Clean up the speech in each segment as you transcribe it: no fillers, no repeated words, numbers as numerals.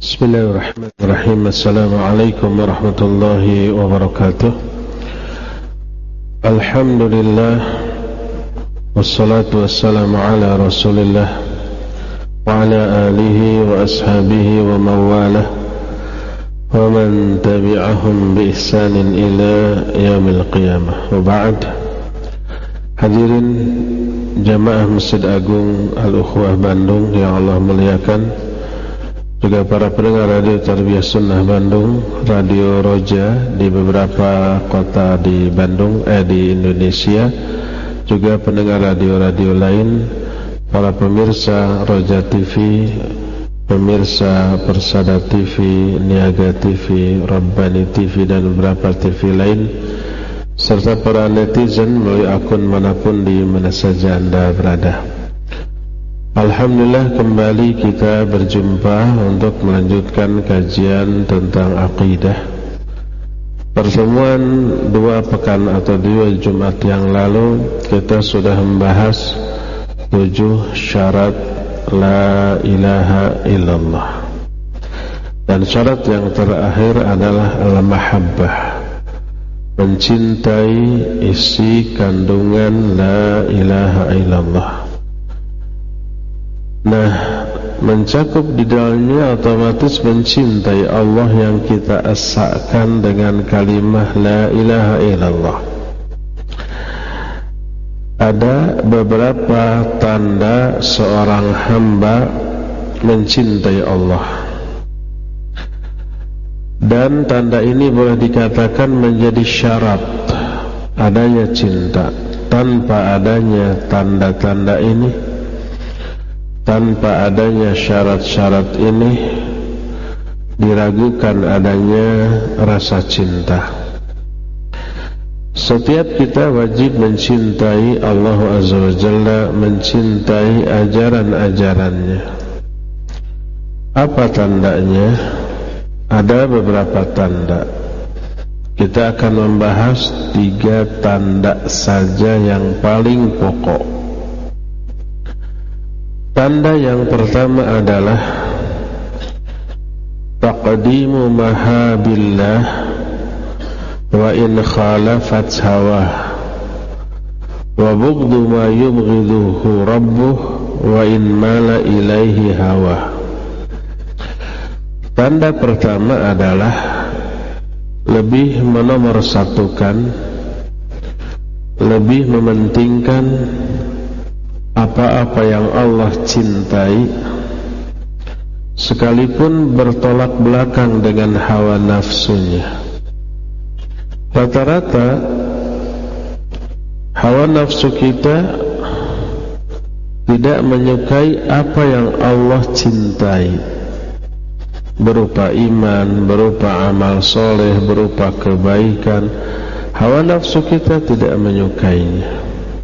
Bismillahirrahmanirrahim. Assalamualaikum warahmatullahi wabarakatuh. Alhamdulillah, wassalatu wassalamu ala rasulillah wa ala alihi wa ashabihi wa mawalah wa man tabi'ahum bi ihsanin ila yaumil qiyamah. Wa ba'd. Hadirin jamaah Masjid Agung Al-Ukhwah Bandung yang Allah muliakan, juga para pendengar radio Tarbiyah Sunnah Bandung, Radio Roja di beberapa kota di Bandung, di Indonesia, juga pendengar radio-radio lain, para pemirsa Roja TV, pemirsa Persada TV, Niaga TV, Rabbani TV, dan beberapa TV lain, serta para netizen melalui akun manapun di mana saja Anda berada. Alhamdulillah, kembali kita berjumpa untuk melanjutkan kajian tentang akidah. Pertemuan 2 pekan atau 2 Jumat yang lalu kita sudah membahas 7 syarat la ilaha illallah. Dan syarat yang terakhir adalah al-mahabbah, mencintai isi kandungan la ilaha illallah. Nah, mencakup di dalamnya otomatis mencintai Allah yang kita esahkan dengan kalimah la ilaha illallah. Ada beberapa tanda seorang hamba mencintai Allah, dan tanda ini boleh dikatakan menjadi syarat adanya cinta. Tanpa adanya tanda-tanda ini, tanpa adanya syarat-syarat ini, diragukan adanya rasa cinta. Setiap kita wajib mencintai Allah Azza wa Jalla, mencintai ajaran-ajarannya. Apa tandanya? Ada beberapa tanda. Kita akan membahas 3 tanda saja yang paling pokok. Tanda yang pertama adalah taqdimu mahabillah wa in khalafat hawah wa bughdu ma yubghiduhu rabbuh wa in mala ilaihi hawah. Tanda pertama adalah lebih menomorsatukan, lebih mementingkan apa-apa yang Allah cintai, sekalipun bertolak belakang dengan hawa nafsunya. Rata-rata hawa nafsu kita tidak menyukai apa yang Allah cintai, berupa iman, berupa amal soleh, berupa kebaikan. Hawa nafsu kita tidak menyukainya.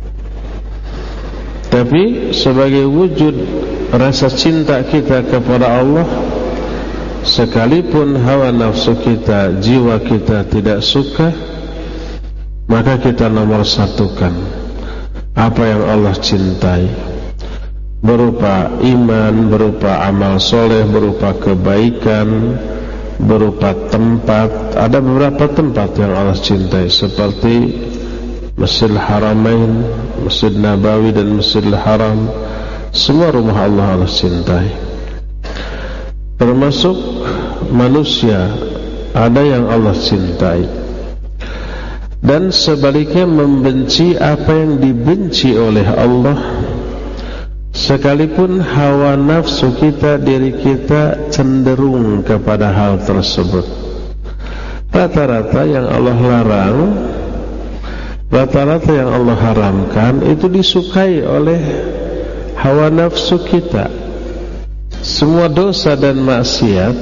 Tapi sebagai wujud rasa cinta kita kepada Allah, sekalipun hawa nafsu kita, jiwa kita tidak suka, maka kita nomorsatukan apa yang Allah cintai, berupa iman, berupa amal soleh, berupa kebaikan, berupa tempat. Ada beberapa tempat yang Allah cintai, seperti Masjidil Haramain, Masjid Nabawi dan Masjidil Haram. Semua rumah Allah cintai. Termasuk manusia, ada yang Allah cintai. Dan sebaliknya membenci apa yang dibenci oleh Allah, sekalipun hawa nafsu kita, diri kita cenderung kepada hal tersebut. Rata-rata yang Allah larang, rata-rata yang Allah haramkan itu disukai oleh hawa nafsu kita. Semua dosa dan maksiat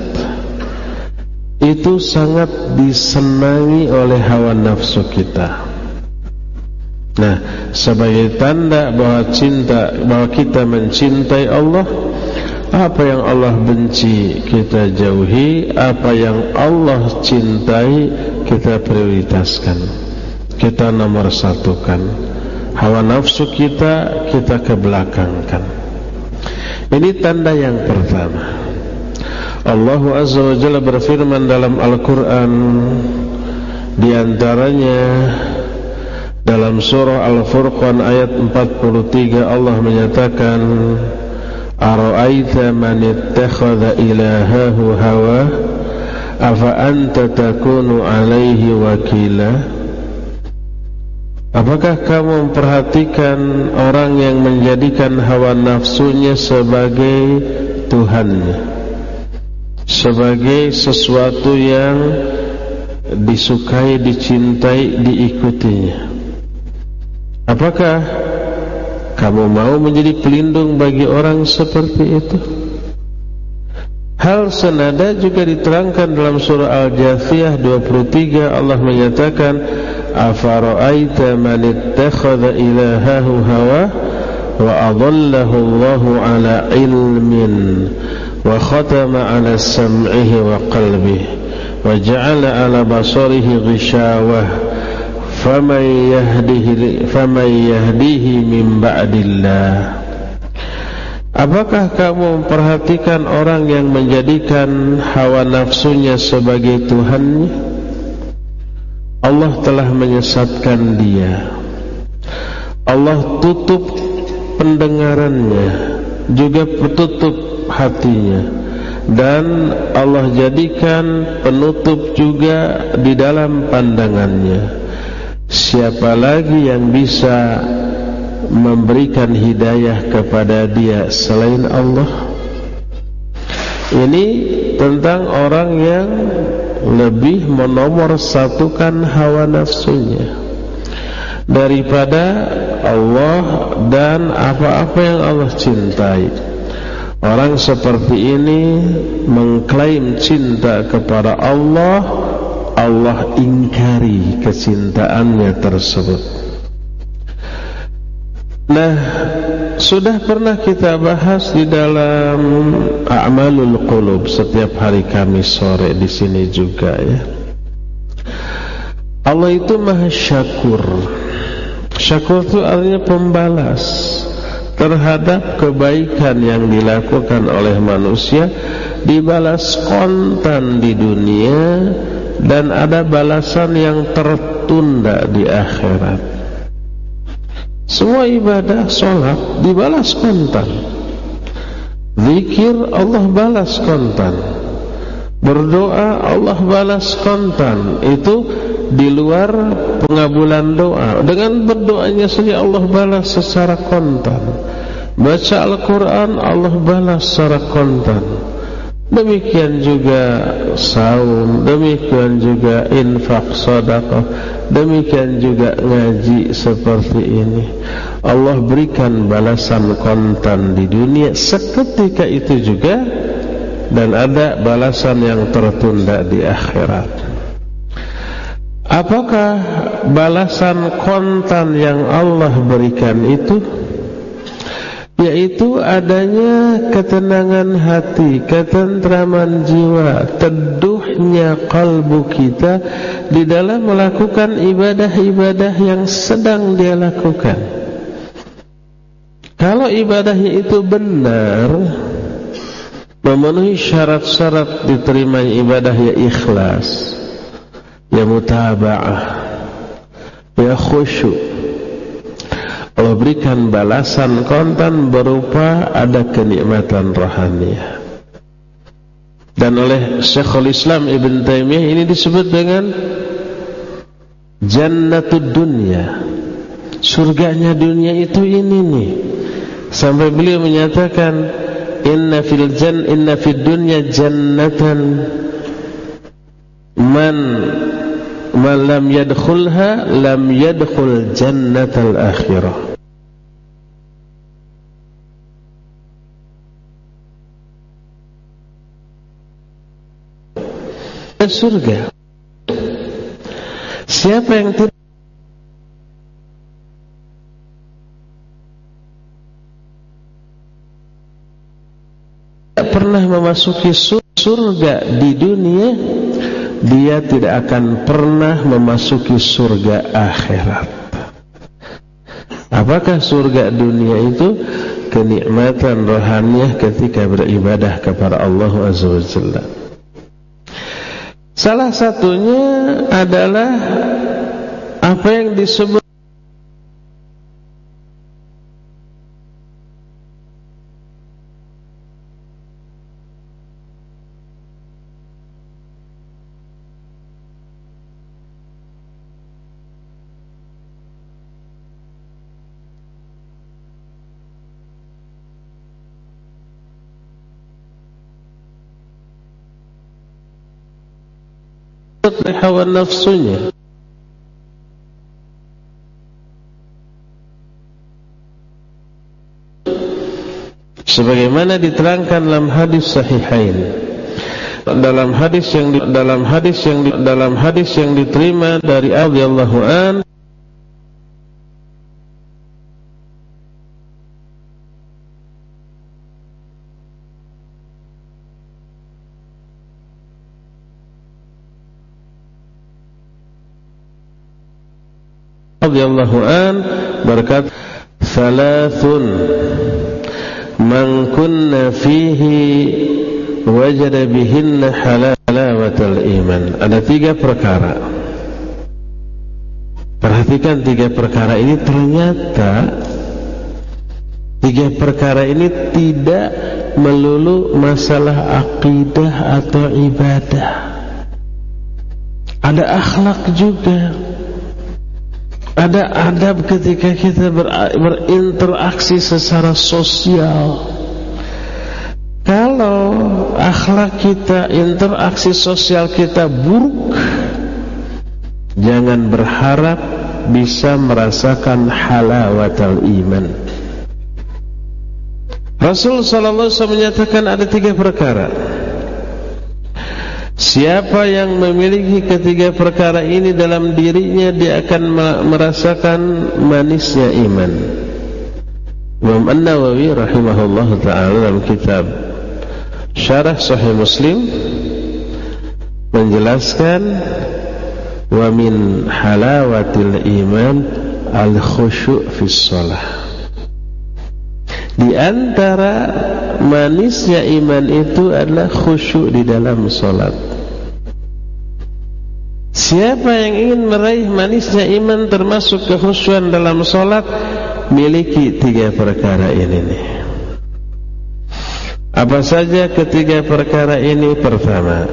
itu sangat disenangi oleh hawa nafsu kita. Nah, sebagai tanda bahwa kita mencintai Allah, apa yang Allah benci kita jauhi, apa yang Allah cintai kita prioritaskan, kita nomorsatukan. Hawa nafsu kita kebelakangkan. Ini tanda yang pertama. Allah Azza wa Jalla berfirman dalam Al-Quran, di antaranya dalam surah Al-Furqan ayat 43 Allah menyatakan, ara'aita man ittakhadha ilahahu hawa afa anta takunu alaihi wakila. Apakah kamu memperhatikan orang yang menjadikan hawa nafsunya sebagai Tuhannya, sebagai sesuatu yang disukai, dicintai, diikutinya? Apakah kamu mau menjadi pelindung bagi orang seperti itu? Hal senada juga diterangkan dalam surah Al-Jathiyah 23. Allah menyatakan, afara'aita man ittakhadha ilahahu hawa wa adallahu Allahu ala ilmin wa khatama ala sam'ihi wa qalbihi wa ja'ala ala basarihi ghishawah faman yahdihi min ba'dillah. Apakah kamu memperhatikan orang yang menjadikan hawa nafsunya sebagai Tuhannya? Allah telah menyesatkan dia. Allah tutup pendengarannya, juga tutup hatinya, dan Allah jadikan penutup juga di dalam pandangannya. Siapa lagi yang bisa memberikan hidayah kepada dia selain Allah? Ini tentang orang yang lebih menomorsatukan hawa nafsunya daripada Allah dan apa-apa yang Allah cintai. Orang seperti ini mengklaim cinta kepada Allah, Allah ingkari kecintaannya tersebut. Nah, sudah pernah kita bahas di dalam A'malul Qulub setiap hari Kamis sore di sini juga ya. Allah itu Maha Syakur. Syakur itu artinya pembalas terhadap kebaikan yang dilakukan oleh manusia, dibalas kontan di dunia, dan ada balasan yang tertunda di akhirat. Semua ibadah, sholat dibalas kontan, zikir Allah balas kontan, berdoa Allah balas kontan. Itu di luar pengabulan doa. Dengan berdoanya saja Allah balas secara kontan. Baca Al-Quran Allah balas secara kontan. Demikian juga saum, demikian juga infak sedekah, demikian juga ngaji seperti ini. Allah berikan balasan kontan di dunia seketika itu juga, dan ada balasan yang tertunda di akhirat. Apakah balasan kontan yang Allah berikan itu? Yaitu adanya ketenangan hati, ketentraman jiwa, teduhnya kalbu kita di dalam melakukan ibadah-ibadah yang sedang dia lakukan. Kalau ibadahnya itu benar, memenuhi syarat-syarat diterimanya ibadah, ya ikhlas, ya mutaba'ah, ya khusyuk, Allah berikan balasan kontan berupa ada kenikmatan rohaniah. Dan oleh Syekhul Islam Ibn Taimiyah ini disebut dengan jannatud dunya, surganya dunia itu ini nih. Sampai beliau menyatakan inna fid dunya jannatan man lam yadkhulha lam yadkhul jannatal akhirah. Surga. Siapa yang tidak pernah memasuki surga di dunia, dia tidak akan pernah memasuki surga akhirat. Apakah surga dunia itu? kenikmatan rohaniah ketika beribadah kepada Allah Azza wa Jalla. Salah satunya adalah apa yang disebut hawa nafsunya. Sebagaimana diterangkan dalam hadis sahihain, dalam hadis yang diterima dari Ali radhiyallahu an, radhiyallahu an berkata, "Thalathun man kunna fihi wajada bihinna halawatal iman." Ada 3 perkara. Perhatikan 3 perkara ini, ternyata 3 perkara ini tidak melulu masalah akidah atau ibadah. Ada akhlak juga. Ada adab ketika kita berinteraksi secara sosial. Kalau akhlak kita, interaksi sosial kita buruk, jangan berharap bisa merasakan halawatul iman. Rasul sallallahu alaihi wasallam menyatakan ada 3 perkara. Siapa yang memiliki ketiga perkara ini dalam dirinya, dia akan merasakan manisnya iman. Imam An-Nawawi rahimahullah ta'ala dalam kitab Syarah Sahih Muslim menjelaskan, wa min halawatil iman al-khusyu' fis shalah. Di antara manisnya iman itu adalah khusyuk di dalam salat. Siapa yang ingin meraih manisnya iman termasuk kekhusyuan dalam salat, miliki 3 perkara ini nih. Apa saja ketiga perkara ini? Pertama,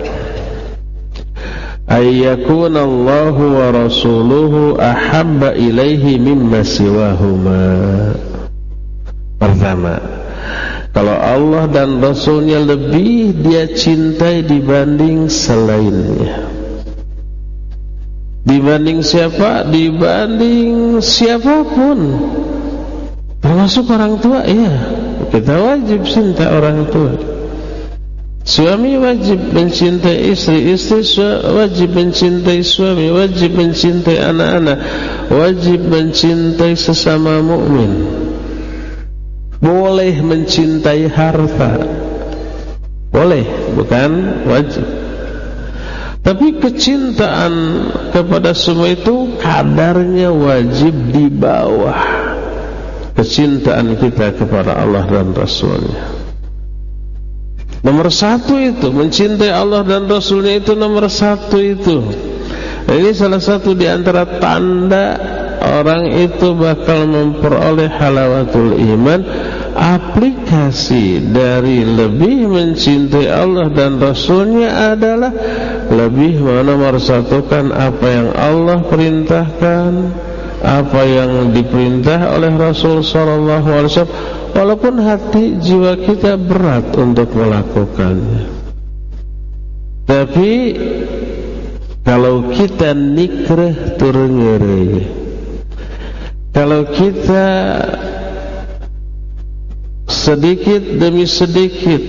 ayyakuna Allahu wa rasuluhu ahabba ilaihi mimma siwahuma. Pertama, kalau Allah dan Rasulnya lebih dia cintai dibanding selainnya. Dibanding siapa? Dibanding siapapun, termasuk orang tua. Iya, kita wajib cinta orang tua. Suami wajib mencintai istri, istri wajib mencintai suami, wajib mencintai anak-anak, wajib mencintai sesama mukmin. Boleh mencintai harta, boleh, bukan wajib. Tapi kecintaan kepada semua itu kadarnya wajib di bawah kecintaan kita kepada Allah dan Rasulnya. Nomor 1 itu, mencintai Allah dan Rasulnya itu nomor 1 itu. Ini salah satu di antara tanda orang itu bakal memperoleh halawatul iman. Aplikasi dari lebih mencintai Allah dan Rasulnya adalah lebih menomorsatukan apa yang Allah perintahkan, apa yang diperintah oleh Rasul sallallahu alaihi wasallam, walaupun hati jiwa kita berat untuk melakukannya. Tapi kalau kita nikreh turun ngeri, kalau kita sedikit demi sedikit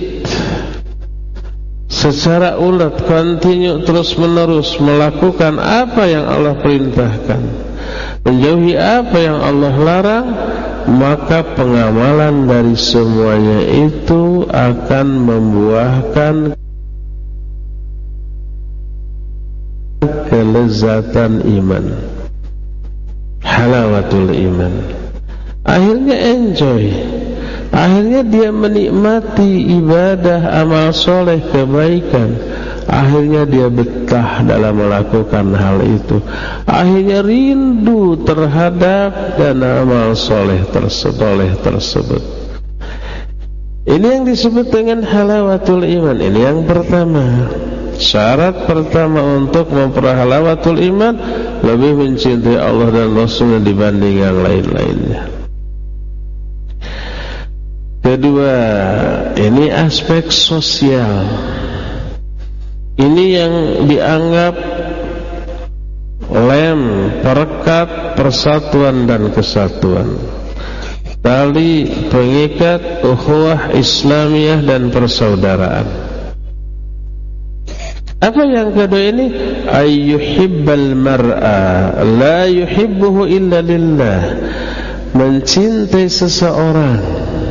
secara ulet, kontinu, terus menerus melakukan apa yang Allah perintahkan, menjauhi apa yang Allah larang, maka pengamalan dari semuanya itu akan membuahkan kelezatan iman, halawatul iman. Akhirnya enjoy. Akhirnya dia menikmati ibadah, amal soleh, kebaikan. Akhirnya dia betah dalam melakukan hal itu. Akhirnya rindu terhadap dan amal soleh tersebut. Ini yang disebut dengan halawatul iman. Ini yang pertama. Syarat pertama untuk memperoleh halawatul iman, lebih mencintai Allah dan Rasulnya dibanding yang lain-lainnya. Kedua, ini aspek sosial. Ini yang dianggap lem, perekat persatuan dan kesatuan, tali pengikat ukhuwah Islamiyah dan persaudaraan. Apa yang kedua ini? Ayyuhibbal mar'a la yuhibbuhu illa lillah. Mencintai seseorang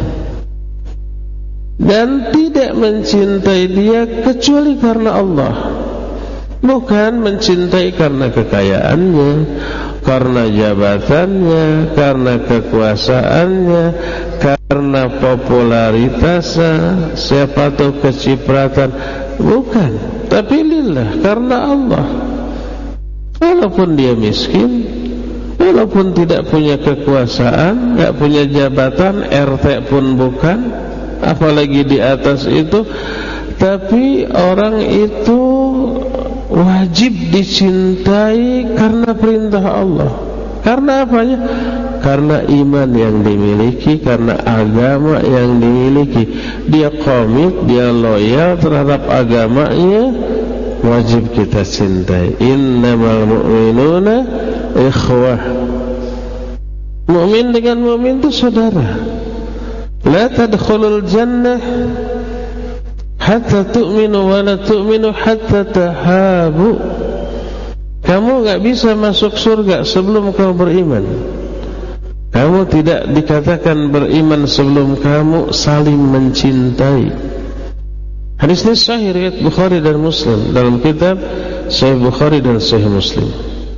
dan tidak mencintai dia kecuali karena Allah. Bukan mencintai karena kekayaannya, karena jabatannya, karena kekuasaannya, karena popularitasnya, siapa tahu kecipratan. Bukan, tapi lillah, karena Allah. Walaupun dia miskin, walaupun tidak punya kekuasaan, tidak punya jabatan, RT pun bukan, apalagi di atas itu, tapi orang itu wajib dicintai karena perintah Allah. Karena apanya? Karena iman yang dimiliki, karena agama yang dimiliki. Dia komit, dia loyal terhadap agamanya, wajib kita cintai. Innamal mu'minuna ikhwah. Mu'min dengan mu'min itu saudara. La tadkhulul jannah hatta tu'minu wa la tu'minu hatta tahabu. Kamu enggak bisa masuk surga sebelum kamu beriman. Kamu tidak dikatakan beriman sebelum kamu saling mencintai. Hadis ini sahih riwayat Bukhari dan Muslim dalam kitab Sahih Bukhari dan Sahih Muslim.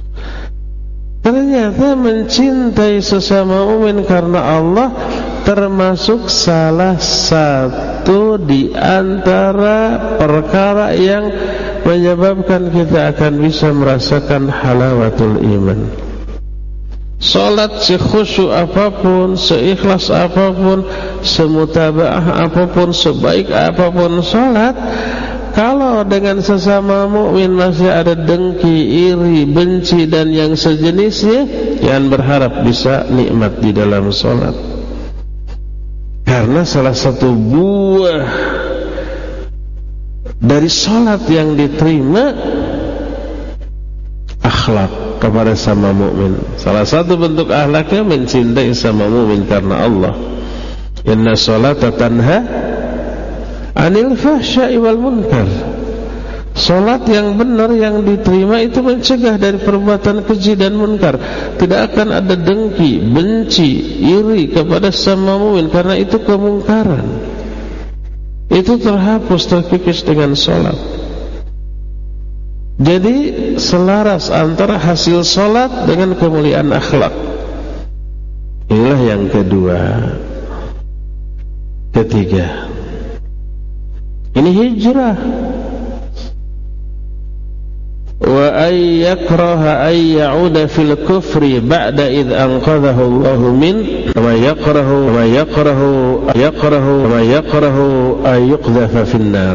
Ternyata mencintai sesama mukmin karena Allah termasuk salah satu di antara perkara yang menyebabkan kita akan bisa merasakan halawatul iman. Salat sekhusyuk apapun, seikhlas apapun, semutabaah apapun, sebaik apapun salat, kalau dengan sesama mukmin masih ada dengki, iri, benci dan yang sejenisnya, jangan berharap bisa nikmat di dalam salat. Karena salah satu buah dari salat yang diterima akhlak kepada sama mukmin. Salah satu bentuk akhlaknya mencintai sama mukmin karena Allah. Inna salata tanha 'anil fahsya'i wal munkar. Salat yang benar yang diterima itu mencegah dari perbuatan keji dan munkar. Tidak akan ada dengki, benci, iri kepada sama mukmin karena itu kemungkaran. Itu terhapus, terkikis dengan salat. Jadi selaras antara hasil salat dengan kemuliaan akhlak. Inilah yang kedua. Ketiga, ini hijrah. Wa ay yakraha ay ya'uda fil kufri ba'da id anqadhahu Allah min wa yakrahu ay yuqdhafa fin nar.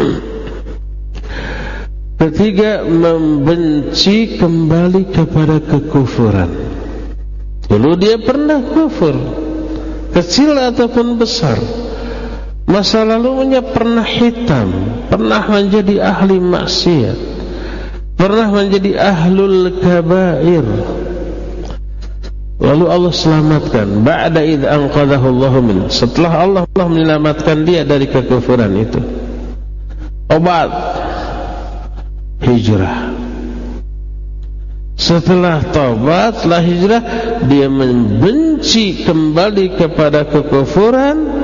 Ketiga, membenci kembali kepada kekufuran. Dulu dia pernah kufur, kecil ataupun besar. Masa lalunya pernah hitam, pernah menjadi ahli maksiat, pernah menjadi ahlul kabair. Lalu Allah selamatkan. Ba'da idh anqadhahu Allah min. Setelah Allah menyelamatkan dia dari kekufuran itu. Obat hijrah. Setelah taubat, setelah hijrah, dia membenci kembali kepada kekufuran.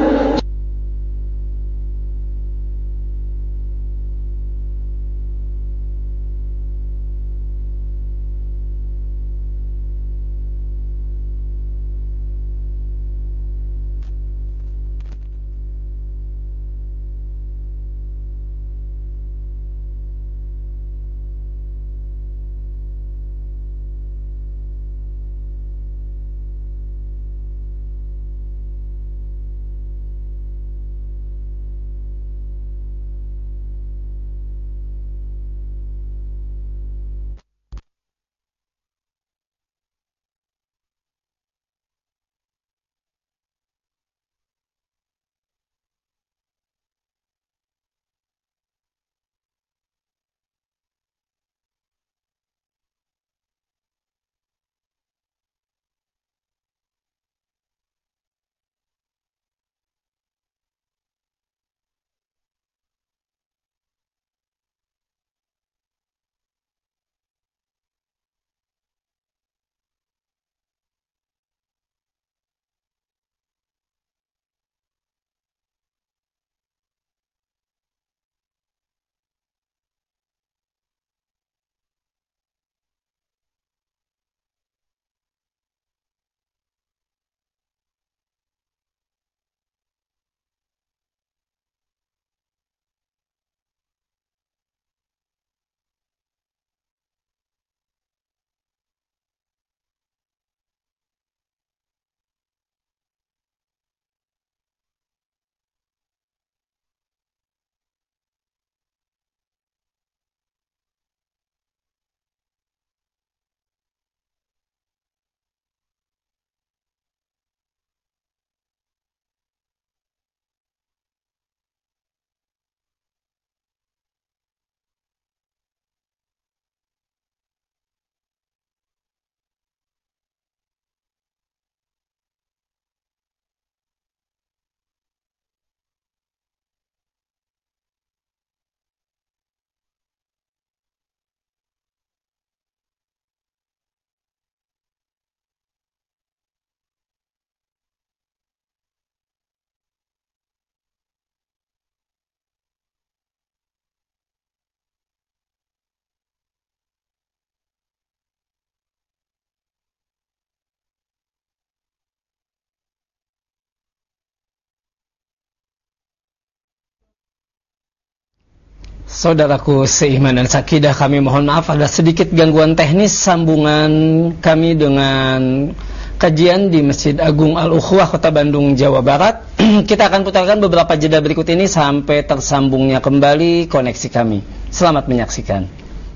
Saudaraku seiman dan sakidah, kami mohon maaf ada sedikit gangguan teknis sambungan kami dengan kajian di Masjid Agung Al-Ukhwah Kota Bandung, Jawa Barat. Kita akan putarkan beberapa jeda berikut ini sampai tersambungnya kembali koneksi kami. Selamat menyaksikan.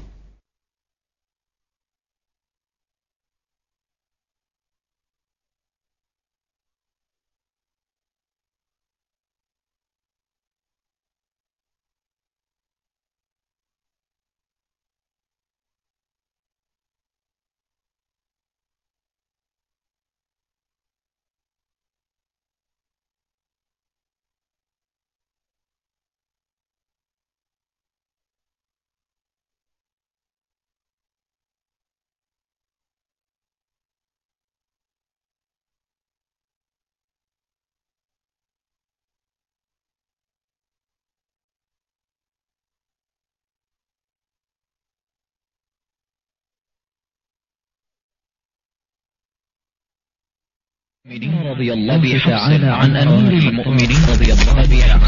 رضي الله تعالى عن أمير المؤمنين رضي الله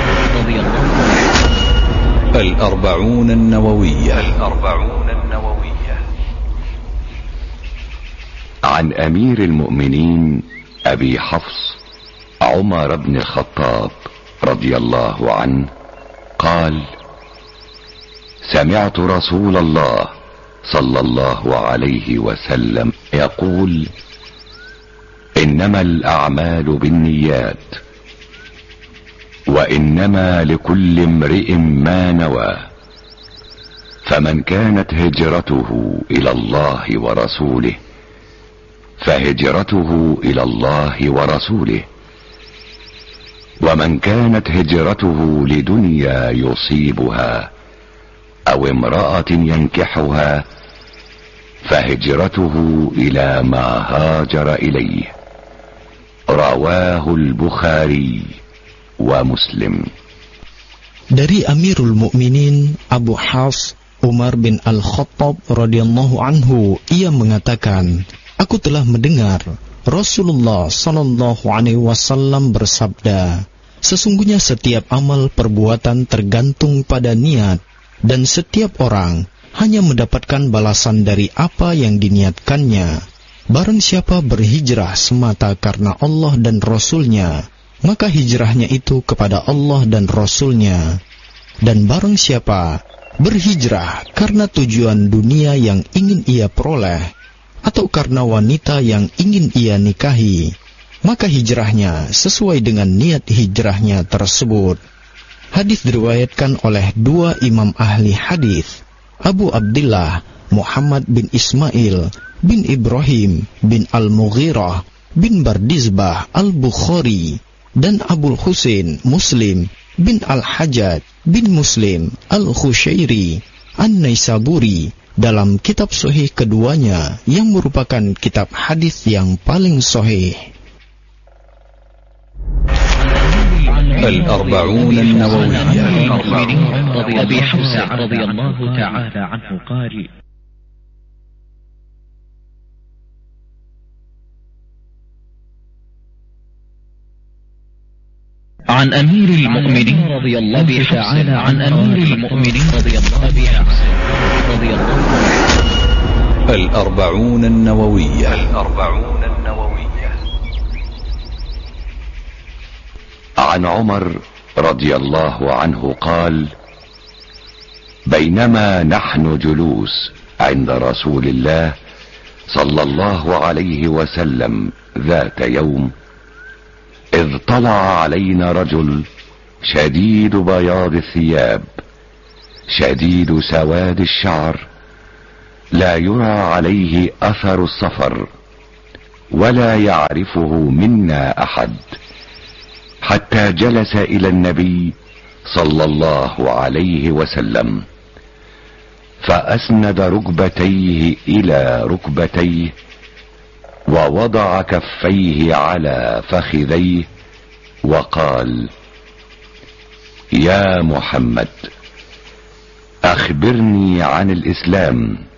الأربعون النووية. عن أمير المؤمنين أبي حفص عمر بن الخطاب رضي الله عنه قال: سمعت رسول الله صلى الله عليه وسلم يقول: إنما الأعمال بالنيات وإنما لكل امرئ ما نوى، فمن كانت هجرته إلى الله ورسوله فهجرته إلى الله ورسوله، ومن كانت هجرته لدنيا يصيبها أو امرأة ينكحها فهجرته إلى ما هاجر إليه. رواه البخاري ومسلم. Dari Amirul Mukminin Abu Hafs Umar bin Al-Khattab radhiyallahu anhu, ia mengatakan, aku telah mendengar Rasulullah sallallahu alaihi wasallam bersabda, sesungguhnya setiap amal perbuatan tergantung pada niat, dan setiap orang hanya mendapatkan balasan dari apa yang diniatkannya. Barang siapa berhijrah semata karena Allah dan Rasul-Nya, maka hijrahnya itu kepada Allah dan Rasul-Nya. Dan barang siapa berhijrah karena tujuan dunia yang ingin ia peroleh, atau karena wanita yang ingin ia nikahi, maka hijrahnya sesuai dengan niat hijrahnya tersebut. Hadis diriwayatkan oleh dua imam ahli hadis, Abu Abdillah Muhammad bin Ismail bin Ibrahim bin Al-Mughirah bin Bardizbah Al-Bukhari dan Abul Husain Muslim bin Al-Hajjaj bin Muslim Al-Khushairi An-Naisaburi dalam kitab sahih keduanya yang merupakan kitab hadis yang paling sahih. الأربعون النووية. أبي حفص رضي الله تعالى عنه قال: عن أمير المؤمنين رضي الله تعالى عن أمير المؤمنين رضي الله الأربعون النووية. عن عمر رضي الله عنه قال: بينما نحن جلوس عند رسول الله صلى الله عليه وسلم ذات يوم، إذ طلع علينا رجل شديد بياض الثياب شديد سواد الشعر، لا يرى عليه أثر السفر ولا يعرفه منا أحد، حتى جلس إلى النبي صلى الله عليه وسلم فأسند ركبتيه إلى ركبتيه ووضع كفيه على فخذيه وقال: يا محمد أخبرني عن الإسلام.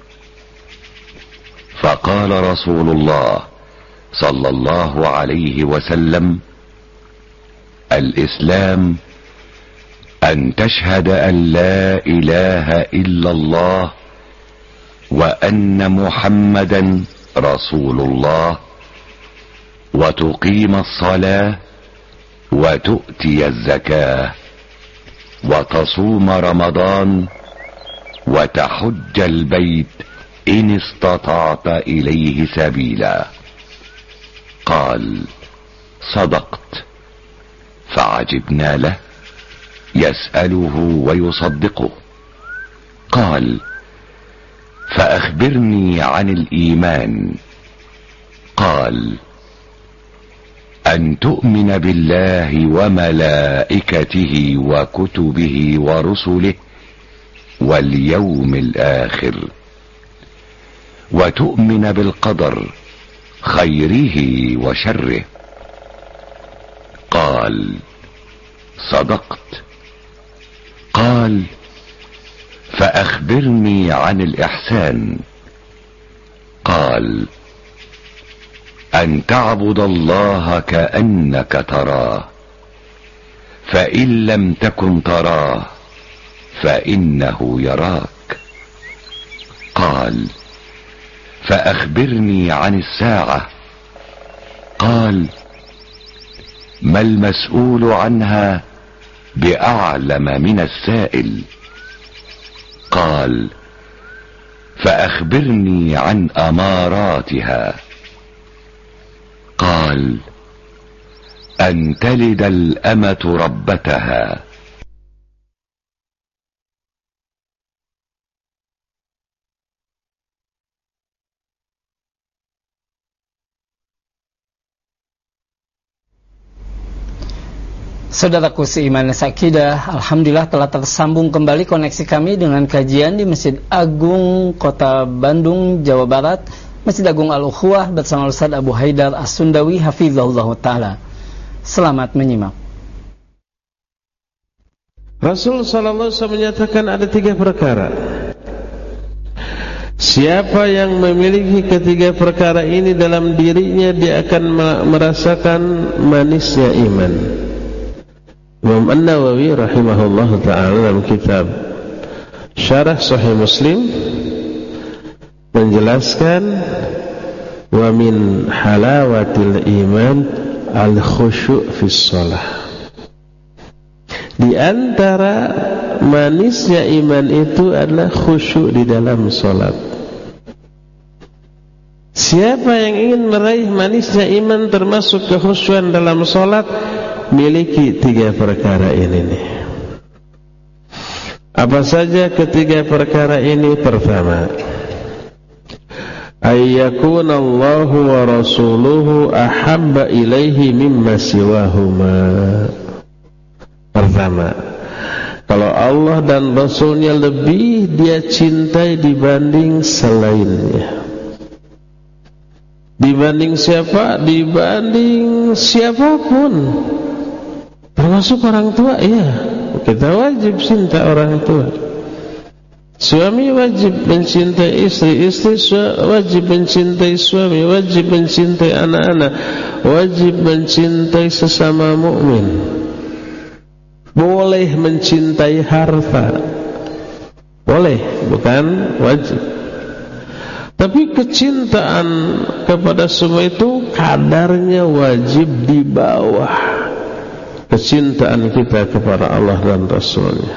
فقال رسول الله صلى الله عليه وسلم: الإسلام أن تشهد أن لا إله إلا الله وأن محمدا رسول الله وتقيم الصلاة وتؤتي الزكاة وتصوم رمضان وتحج البيت إن استطعت إليه سبيلا. قال: صدقت. فعجبنا له يسأله ويصدقه. قال: فأخبرني عن الإيمان. قال: أن تؤمن بالله وملائكته وكتبه ورسله واليوم الآخر وتؤمن بالقدر خيره وشره. قال: صدقت. قال: فأخبرني عن الإحسان. قال: أن تعبد الله كأنك تراه فإن لم تكن تراه فإنه يراك. قال: فأخبرني عن الساعة. قال: ما المسؤول عنها بأعلم من السائل. قال: فأخبرني عن أماراتها. قال: أن تلد الأمة ربتها. Saudaraku seiman seakidah, alhamdulillah telah tersambung kembali koneksi kami dengan kajian di Masjid Agung Kota Bandung, Jawa Barat, Masjid Agung Al-Ukhuwah bersama Ustaz Abu Haidar As-Sundawi hafizahullah ta'ala. Selamat menyimak. Rasul sallallahu alaihi wasallam menyatakan ada 3 perkara. Siapa yang memiliki ketiga perkara ini dalam dirinya, dia akan merasakan manisnya iman. Imam An-Nawawi rahimahullah ta'ala dalam kitab Syarah Sahih Muslim menjelaskan, wa min halawatil iman al-khusyu' fis shalah. Di antara manisnya iman itu adalah khusyuk di dalam salat. Siapa yang ingin meraih manisnya iman termasuk kekhusyuan dalam salat, miliki 3 perkara ini nih. Apa saja ketiga perkara ini? Pertama, ayyakuna Allahu wa rasuluhu ahabba ilaihi mimma siwahuma. Pertama, kalau Allah dan Rasulnya lebih dia cintai dibanding selainnya. Dibanding siapa? Dibanding siapapun, termasuk orang tua. Iya, kita wajib cinta orang tua. Suami wajib mencintai istri, istri wajib mencintai suami, wajib mencintai anak-anak, wajib mencintai sesama mukmin. Boleh mencintai harta, boleh, bukan wajib. Tapi kecintaan kepada semua itu kadarnya wajib di bawah kecintaan kita kepada Allah dan Rasulnya.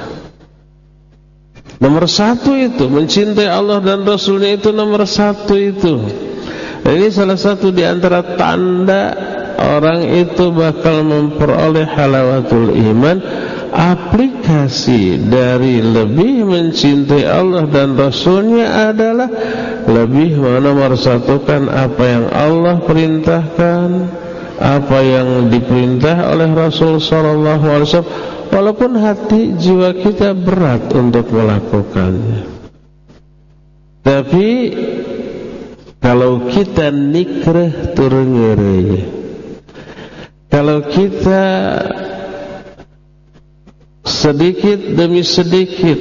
Nomor 1 itu mencintai Allah dan Rasulnya, itu nomor 1 itu. Ini salah satu di antara tanda orang itu bakal memperoleh halawatul iman. Aplikasi dari lebih mencintai Allah dan Rasulnya adalah lebih menomorsatukan apa yang Allah perintahkan, apa yang diperintah oleh Rasul sallallahu alaihi wasallam, walaupun hati jiwa kita berat untuk melakukannya. Tapi kalau kita nikrah turun ngeri, kalau kita sedikit demi sedikit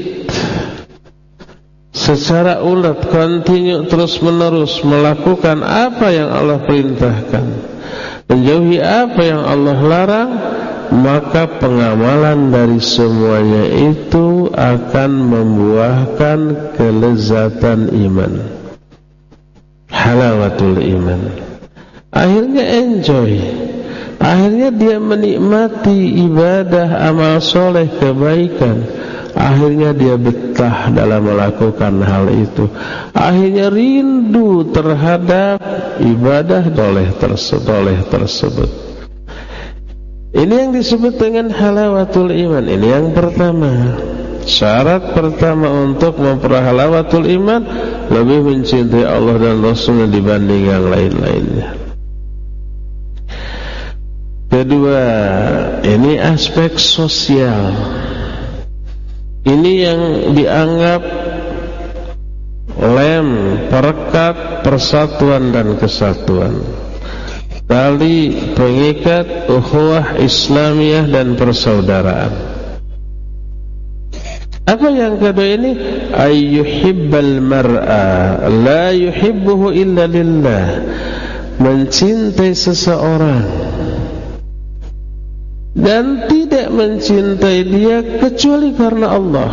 secara ulet kontinu terus menerus melakukan apa yang Allah perintahkan, menjauhi apa yang Allah larang, maka pengamalan dari semuanya itu akan membuahkan kelezatan iman, halawatul iman. Akhirnya enjoy, akhirnya dia menikmati ibadah, amal soleh, kebaikan. Akhirnya dia betah dalam melakukan hal itu. Akhirnya rindu terhadap ibadah soleh tersebut. Ini yang disebut dengan halawatul iman. Ini yang pertama. Syarat pertama untuk memperoleh halawatul iman, lebih mencintai Allah dan Rasulnya dibanding yang lain-lainnya. Kedua, ini aspek sosial. Ini yang dianggap lem, perekat persatuan dan kesatuan, tali pengikat ukhuwah Islamiyah dan persaudaraan. Apa yang kedua ini? Ayyuhibbal mar'a la yuhibbuhu illa lillah. Mencintai seseorang dan tidak mencintai dia kecuali karena Allah.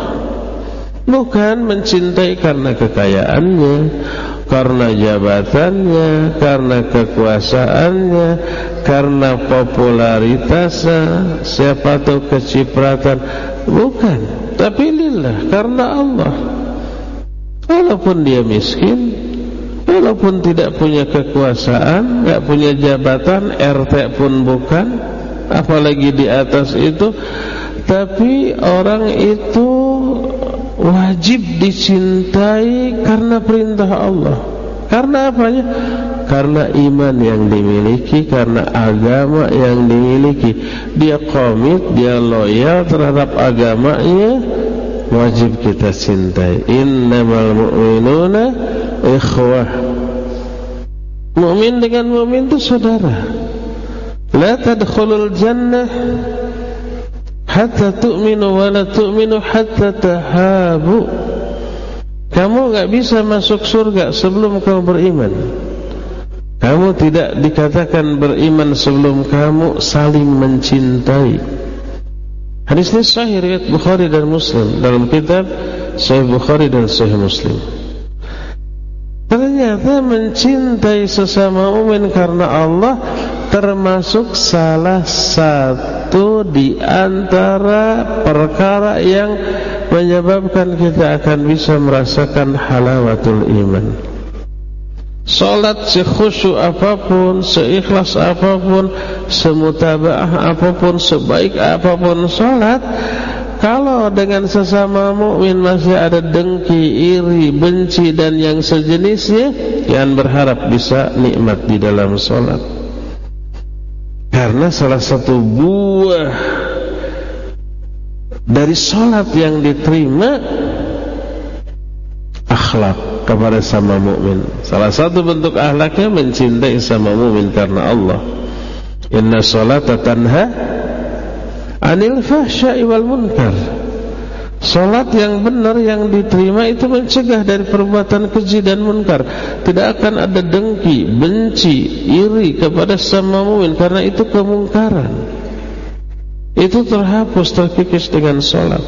Bukan mencintai karena kekayaannya, karena jabatannya, karena kekuasaannya, karena popularitasnya, siapa tahu kecipratan. Bukan, tapi lillah, karena Allah. Walaupun dia miskin, walaupun tidak punya kekuasaan, tidak punya jabatan, RT pun bukan, apalagi di atas itu, tapi orang itu wajib dicintai karena perintah Allah. Karena apanya? Karena iman yang dimiliki, karena agama yang dimiliki. Dia komit, dia loyal terhadap agamanya, wajib kita cintai. Innamal mu'minuna ikhwah. Mu'min dengan mu'min itu saudara. La tadkhulul jannah hatta tu'minu wa la tu'minu hatta tahabu. Kamu enggak bisa masuk surga sebelum kamu beriman. Kamu tidak dikatakan beriman sebelum kamu saling mencintai. Hadis ini sahih riwayat Bukhari dan Muslim, dalam kitab Sahih Bukhari dan Sahih Muslim. Ternyata mencintai sesama mukmin karena Allah termasuk salah satu di antara perkara yang menyebabkan kita akan bisa merasakan halawatul iman. Salat sekhusyuk apapun, seikhlas apapun, semutabaah apapun, sebaik apapun salat, kalau dengan sesama mukmin masih ada dengki, iri, benci dan yang sejenisnya, jangan berharap bisa nikmat di dalam salat. Karena salah satu buah dari salat yang diterima akhlak kepada sama mukmin. Salah satu bentuk akhlaknya mencintai sama mukmin karena Allah. Inna salata tanha 'anil fahsya'i wal munkar. Salat yang benar yang diterima itu mencegah dari perbuatan keji dan munkar. Tidak akan ada dengki, benci, iri kepada sama mukmin karena itu kemungkaran. Itu terhapus, terkikis dengan salat.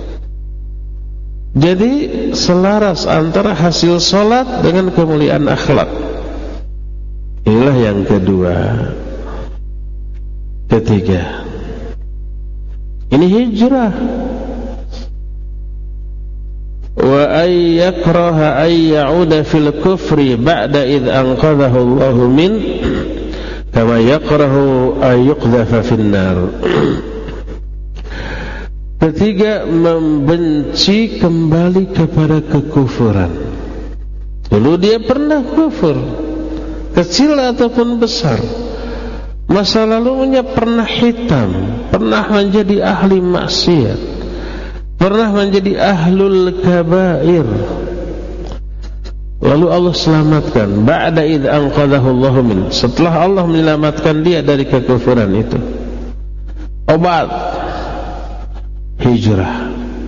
Jadi selaras antara hasil salat dengan kemuliaan akhlak. Inilah yang kedua. Ketiga, ini hijrah. Wa ay yakraha ay ya'uda fil kufri ba'da id anqadhahu Allah min kama yakrahu ay yuqdhafa fin nar. Ketiga, membenci kembali kepada kekufuran. Dulu dia pernah kufur, kecil ataupun besar. Masa lalunya pernah hitam, pernah menjadi ahli maksiat, pernah menjadi ahlul kabair. Lalu Allah selamatkan. Ba'da idh anqadhahu Allah min. Setelah Allah menyelamatkan dia dari kekufuran itu. Obat hijrah.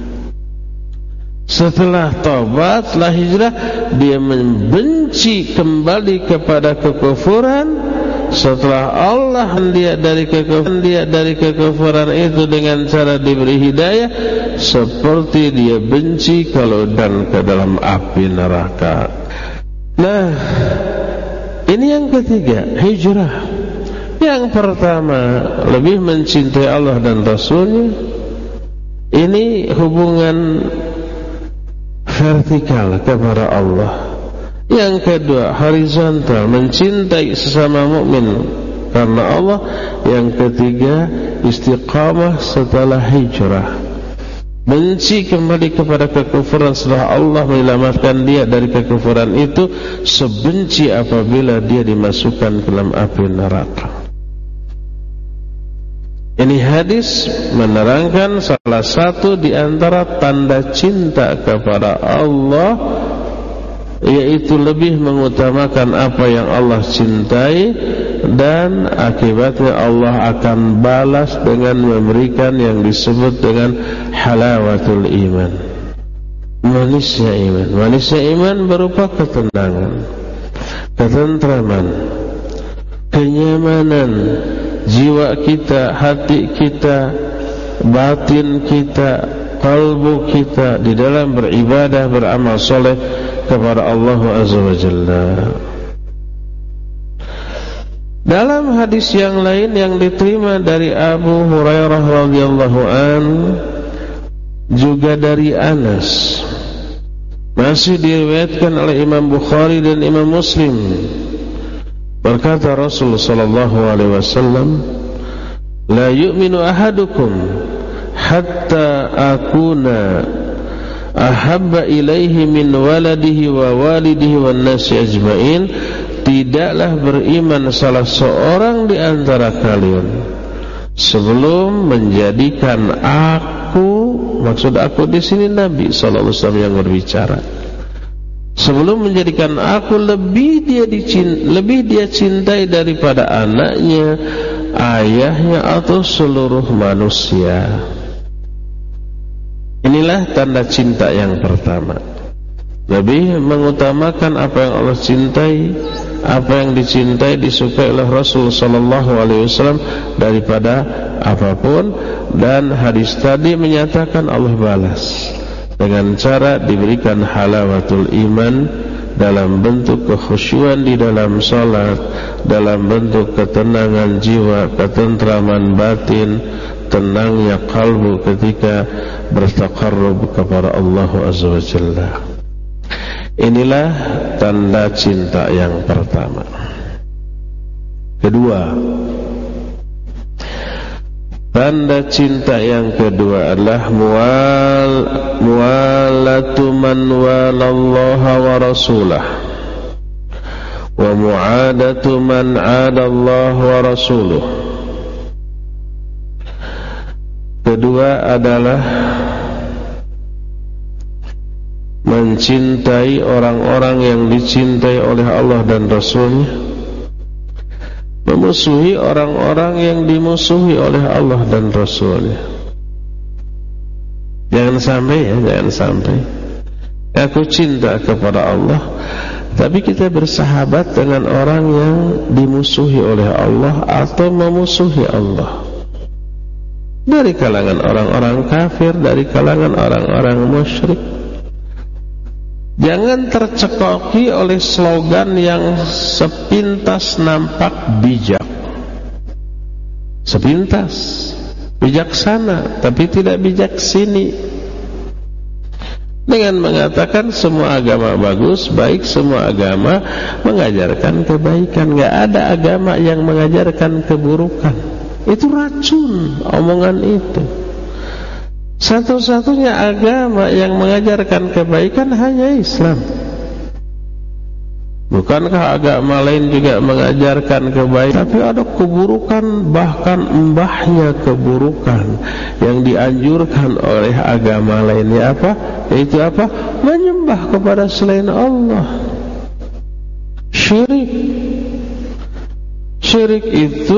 Setelah taubat, setelah hijrah, dia membenci kembali kepada kekufuran setelah Allah dia dari kekufuran itu dengan cara diberi hidayah, seperti dia benci kalau dan ke dalam api neraka. Nah, ini yang ketiga, hijrah. Yang pertama, lebih mencintai Allah dan Rasulnya. Ini hubungan vertikal kepada Allah. Yang kedua, horizontal, mencintai sesama mukmin karena Allah. Yang ketiga, istiqamah setelah hijrah, benci kembali kepada kekufuran setelah Allah menyelamatkan dia dari kekufuran itu, sebenci apabila dia dimasukkan ke dalam api neraka. Ini hadis menerangkan salah satu di antara tanda cinta kepada Allah, yaitu lebih mengutamakan apa yang Allah cintai, dan akibatnya Allah akan balas dengan memberikan yang disebut dengan halawatul iman, manisnya iman. Manisnya iman berupa ketenangan, ketentraman, kenyamanan jiwa kita, hati kita, batin kita, kalbu kita di dalam beribadah, beramal soleh kepada Allah Azza wa Jalla. Dalam hadis yang lain yang diterima dari Abu Hurairah radhiyallahu an, juga dari Anas, masih diriwayatkan oleh Imam Bukhari dan Imam Muslim, berkata Rasul sallallahu alaihi wasallam, la yu'minu ahadukum hatta akuna ahabba ilaihi min waladihi wa walidihi wan nasi ajmain. Tidaklah beriman salah seorang di antara kalian sebelum menjadikan aku, maksud aku di sini Nabi sallallahu alaihi wasallam yang berbicara, sebelum menjadikan aku lebih dia cintai daripada anaknya, ayahnya, atau seluruh manusia. Inilah tanda cinta yang pertama, lebih mengutamakan apa yang Allah cintai, apa yang dicintai, disukai oleh Rasul sallallahu alaihi wasallam daripada apapun. Dan hadis tadi menyatakan Allah balas dengan cara diberikan halawatul iman dalam bentuk kekhusyuan di dalam salat, dalam bentuk ketenangan jiwa, ketentraman batin, tenangnya kalbu ketika bertaqarrub kepada Allah Azza wa Jalla. Inilah tanda cinta yang pertama. Kedua, tanda cinta yang kedua adalah muwalatu man walallaha wa rasulah, wa muadatu man adallaha wa rasuluh. Kedua adalah mencintai orang-orang yang dicintai oleh Allah dan Rasulnya, memusuhi orang-orang yang dimusuhi oleh Allah dan Rasulnya. Jangan sampai aku cinta kepada Allah, tapi kita bersahabat dengan orang yang dimusuhi oleh Allah atau memusuhi Allah, dari kalangan orang-orang kafir, dari kalangan orang-orang musyrik. Jangan tercekoki oleh slogan yang sepintas nampak bijak, sepintas bijaksana tapi tidak bijaksini, dengan mengatakan semua agama bagus, baik, semua agama mengajarkan kebaikan. Gak ada agama yang mengajarkan keburukan. Itu racun omongan itu. Satu-satunya agama yang mengajarkan kebaikan hanya Islam. Bukankah agama lain juga mengajarkan kebaikan? Tapi ada keburukan, bahkan embahnya keburukan yang dianjurkan oleh agama lainnya apa? Yaitu apa? Menyembah kepada selain Allah. Syirik. Syirik itu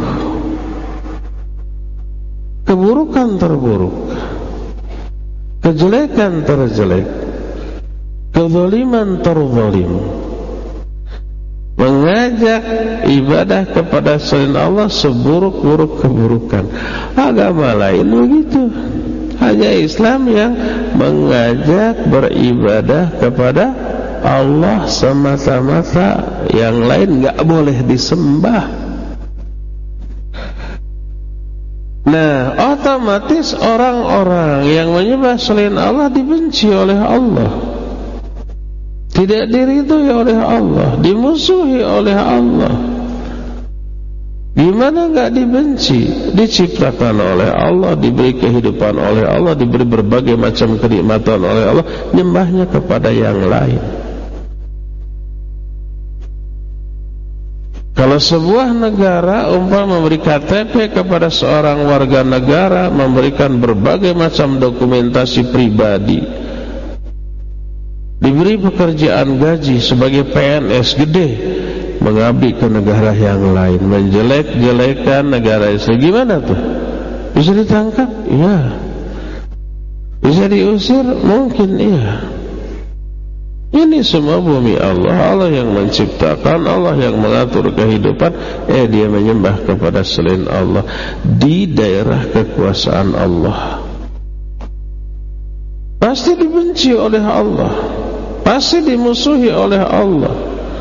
keburukan terburuk, kejelekan terjelek, kezaliman terzalim. mengajak ibadah kepada selain Allah seburuk-buruk keburukan. Agama lain begitu. Hanya Islam yang mengajak beribadah kepada Allah semata-mata, yang lain enggak boleh disembah. Nah, otomatis orang-orang yang menyembah selain Allah dibenci oleh Allah, tidak diridhoi oleh Allah, dimusuhi oleh Allah. Gimana enggak dibenci? Diciptakan oleh Allah, diberi kehidupan oleh Allah, diberi berbagai macam kenikmatan oleh Allah, nyembahnya kepada yang lain. Kalau sebuah negara umpama memberi KTP kepada seorang warga negara, memberikan berbagai macam dokumentasi pribadi, diberi pekerjaan gaji sebagai PNS gede, mengabdi ke negara yang lain, menjelek-jelekan negara Islam, gimana tuh? Bisa ditangkap? Iya. Bisa diusir? Mungkin iya. Ini semua bumi Allah, Allah yang menciptakan, Allah yang mengatur kehidupan. Dia menyembah kepada selain Allah di daerah kekuasaan Allah, pasti dibenci oleh Allah, pasti dimusuhi oleh Allah,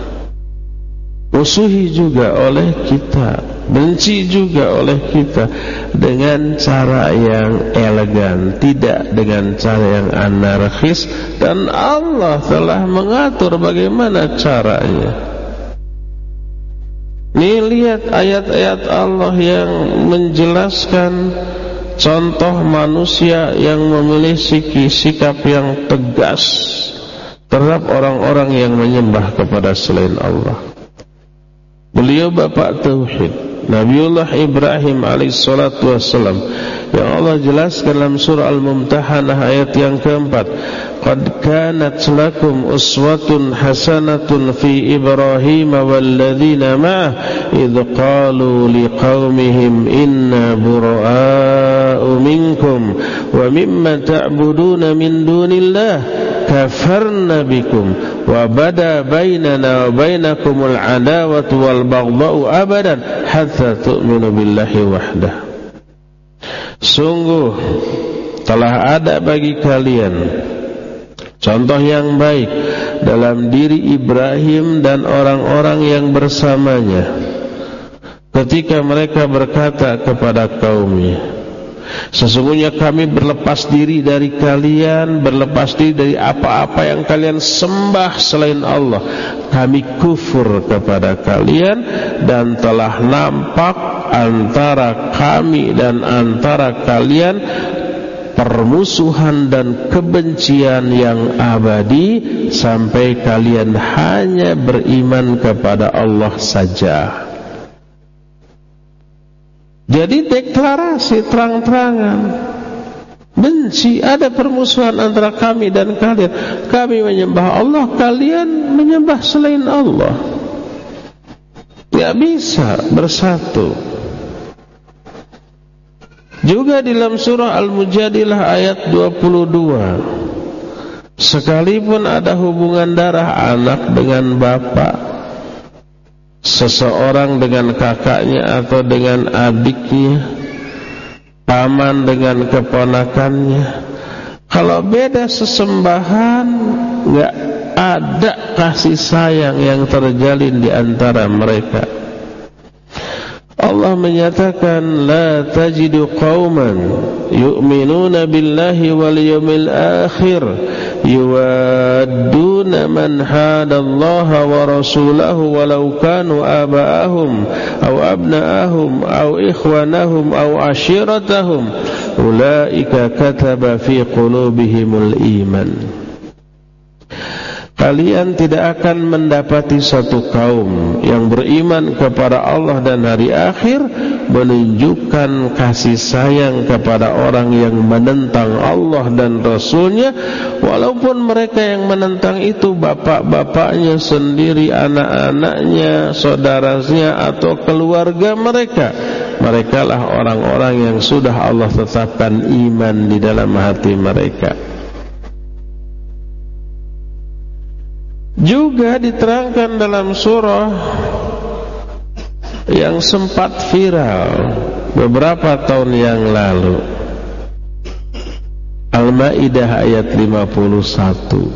musuhi juga oleh kita, benci juga oleh kita, dengan cara yang elegan, tidak dengan cara yang anarkis. Dan Allah telah mengatur bagaimana caranya. Nih, lihat ayat-ayat Allah yang menjelaskan contoh manusia yang memiliki sikap yang tegas terhadap orang-orang yang menyembah kepada selain Allah. Beliau bapak tauhid, Nabiullah Ibrahim alaihissalatu wassalam, yang Allah jelaskan dalam surah Al-Mumtahanah ayat yang keempat, qad kanat lakum uswatun hasanatun fi Ibrahim walladzina ma'ah idh qalu liqaumihim inna bura'a'u minkum wa mimma ta'buduna min dunillah kafarna bikum wa bada bainana wa bainakumul adawatu wal baghdha'u abadan hatta tu'minu billahi wahdah. Sungguh telah ada bagi kalian contoh yang baik dalam diri Ibrahim dan orang-orang yang bersamanya ketika mereka berkata kepada kaumnya, sesungguhnya kami berlepas diri dari kalian, berlepas diri dari apa-apa yang kalian sembah selain Allah. Kami kufur kepada kalian dan telah nampak antara kami dan antara kalian permusuhan dan kebencian yang abadi sampai kalian hanya beriman kepada Allah saja. Jadi deklarasi terang-terangan, benci, ada permusuhan antara kami dan kalian. Kami menyembah Allah, kalian menyembah selain Allah. Tidak bisa bersatu. Juga di dalam surah Al-Mujadilah ayat 22, sekalipun ada hubungan darah anak dengan bapak, seseorang dengan kakaknya atau dengan adiknya, paman dengan keponakannya, kalau beda sesembahan, enggak ada kasih sayang yang terjalin di antara mereka. Allah menyatakan, la tajidu qauman yu'minuna billahi wal yawmil akhir yuwadduna man hadallaha wa rasulahu walau kanu aba'ahum aw abna'ahum aw ikhwanahum aw ashiratahum ulaika kataba fi qulubihimul iman. Kalian tidak akan mendapati satu kaum yang beriman kepada Allah dan hari akhir menunjukkan kasih sayang kepada orang yang menentang Allah dan Rasulnya, walaupun mereka yang menentang itu bapak-bapaknya sendiri, anak-anaknya, saudaranya atau keluarga mereka. Mereka lah orang-orang yang sudah Allah tetapkan iman di dalam hati mereka. Juga diterangkan dalam surah yang sempat viral beberapa tahun yang lalu, Al-Maidah ayat 51.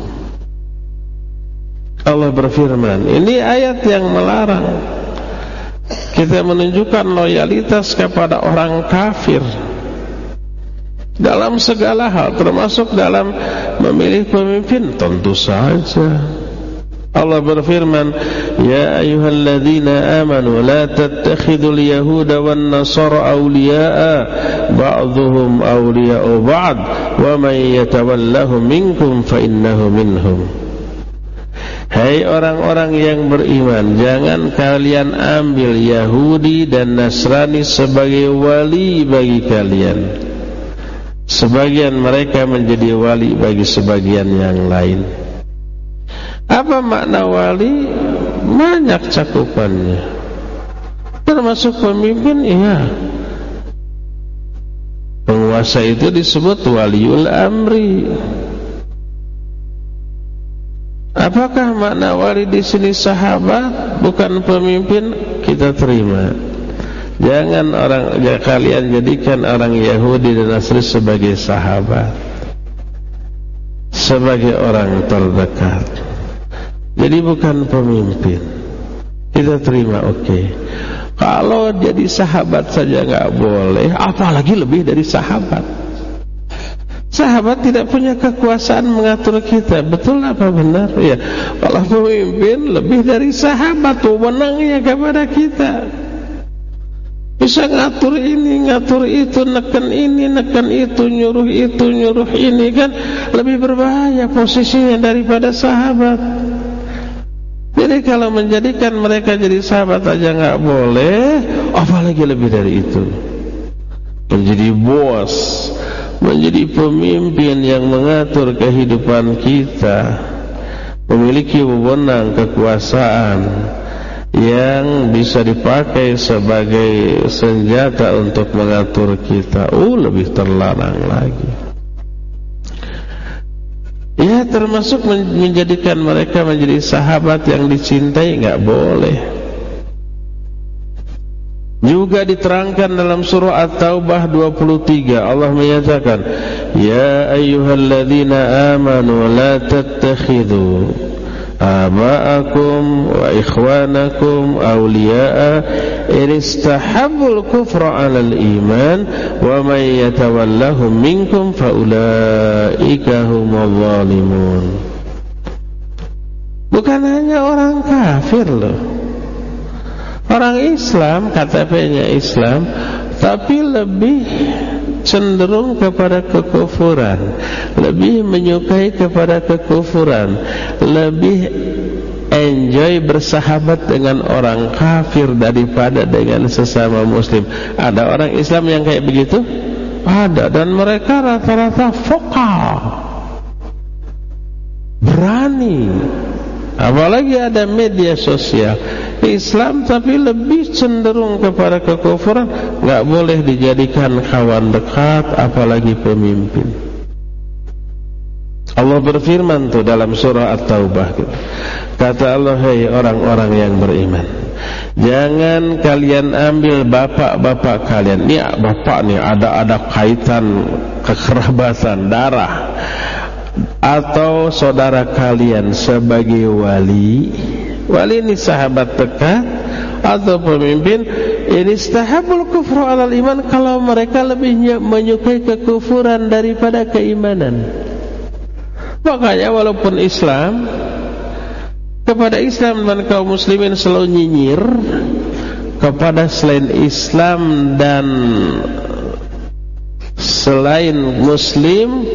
Allah berfirman, ini ayat yang melarang kita menunjukkan loyalitas kepada orang kafir dalam segala hal, termasuk dalam memilih pemimpin. Tentu saja Allah berfirman, ya ayyuhalladzina amanu la tattakhidul yahuda wan nasara awliya'a ba'dhuhum awliya'u ba'd wa man yatawallahum minkum fa innahu minhum. Hai orang-orang yang beriman, jangan kalian ambil Yahudi dan Nasrani sebagai wali bagi kalian. Sebagian mereka menjadi wali bagi sebagian yang lain. Apa makna wali? Banyak cakupannya, termasuk pemimpin. Iya, penguasa itu disebut waliul amri. Apakah makna wali di sini sahabat, bukan pemimpin? Kita terima. Jangan kalian jadikan orang Yahudi dan Nasrani sebagai sahabat, sebagai orang terdekat. Jadi bukan pemimpin. Kita terima, oke. Kalau jadi sahabat saja nggak boleh, apalagi lebih dari sahabat. Sahabat tidak punya kekuasaan mengatur kita. Betul apa benar? Ya, kalau pemimpin lebih dari sahabat, wewenangnya kepada kita. Bisa ngatur ini, ngatur itu, neken ini, neken itu, nyuruh ini, kan lebih berbahaya posisinya daripada sahabat. Jadi kalau menjadikan mereka jadi sahabat aja nggak boleh, apalagi lebih dari itu. Menjadi bos, menjadi pemimpin yang mengatur kehidupan kita, memiliki wewenang kekuasaan yang bisa dipakai sebagai senjata untuk mengatur kita, lebih terlarang lagi. Ya, termasuk menjadikan mereka menjadi sahabat yang dicintai, nggak boleh. Juga diterangkan dalam surah At-Taubah 23, Allah menyatakan, ya ayyuhalladzina amanu la tattakhidhu aba'akum wa ikhwanakum awliya'a in istahabbul kufra 'alal iman wa man yatawallahum minkum fa ulaika humul zalimun. Bukan hanya orang kafir loh, orang Islam, KTP-nya Islam, tapi lebih cenderung kepada kekufuran, lebih menyukai kepada kekufuran, lebih enjoy bersahabat dengan orang kafir daripada dengan sesama muslim. Ada orang Islam yang kayak begitu? Ada, dan mereka rata-rata vokal, berani. Apalagi ada media sosial. Islam tapi lebih cenderung kepada kekufuran, nggak boleh dijadikan kawan dekat, apalagi pemimpin. Allah berfirman tuh dalam surah At-Taubah, kata Allah, hai orang-orang yang beriman, jangan kalian ambil bapak-bapak kalian. Ini bapak nih ada kaitan kekerabatan darah, atau saudara kalian sebagai wali. Wali ini sahabat dekat atau pemimpin. Ini istahabul kufru 'alal iman, kalau mereka lebih menyukai kekufuran daripada keimanan. Makanya walaupun Islam, kepada Islam dan kaum muslimin selalu nyinyir, kepada selain Islam dan selain muslim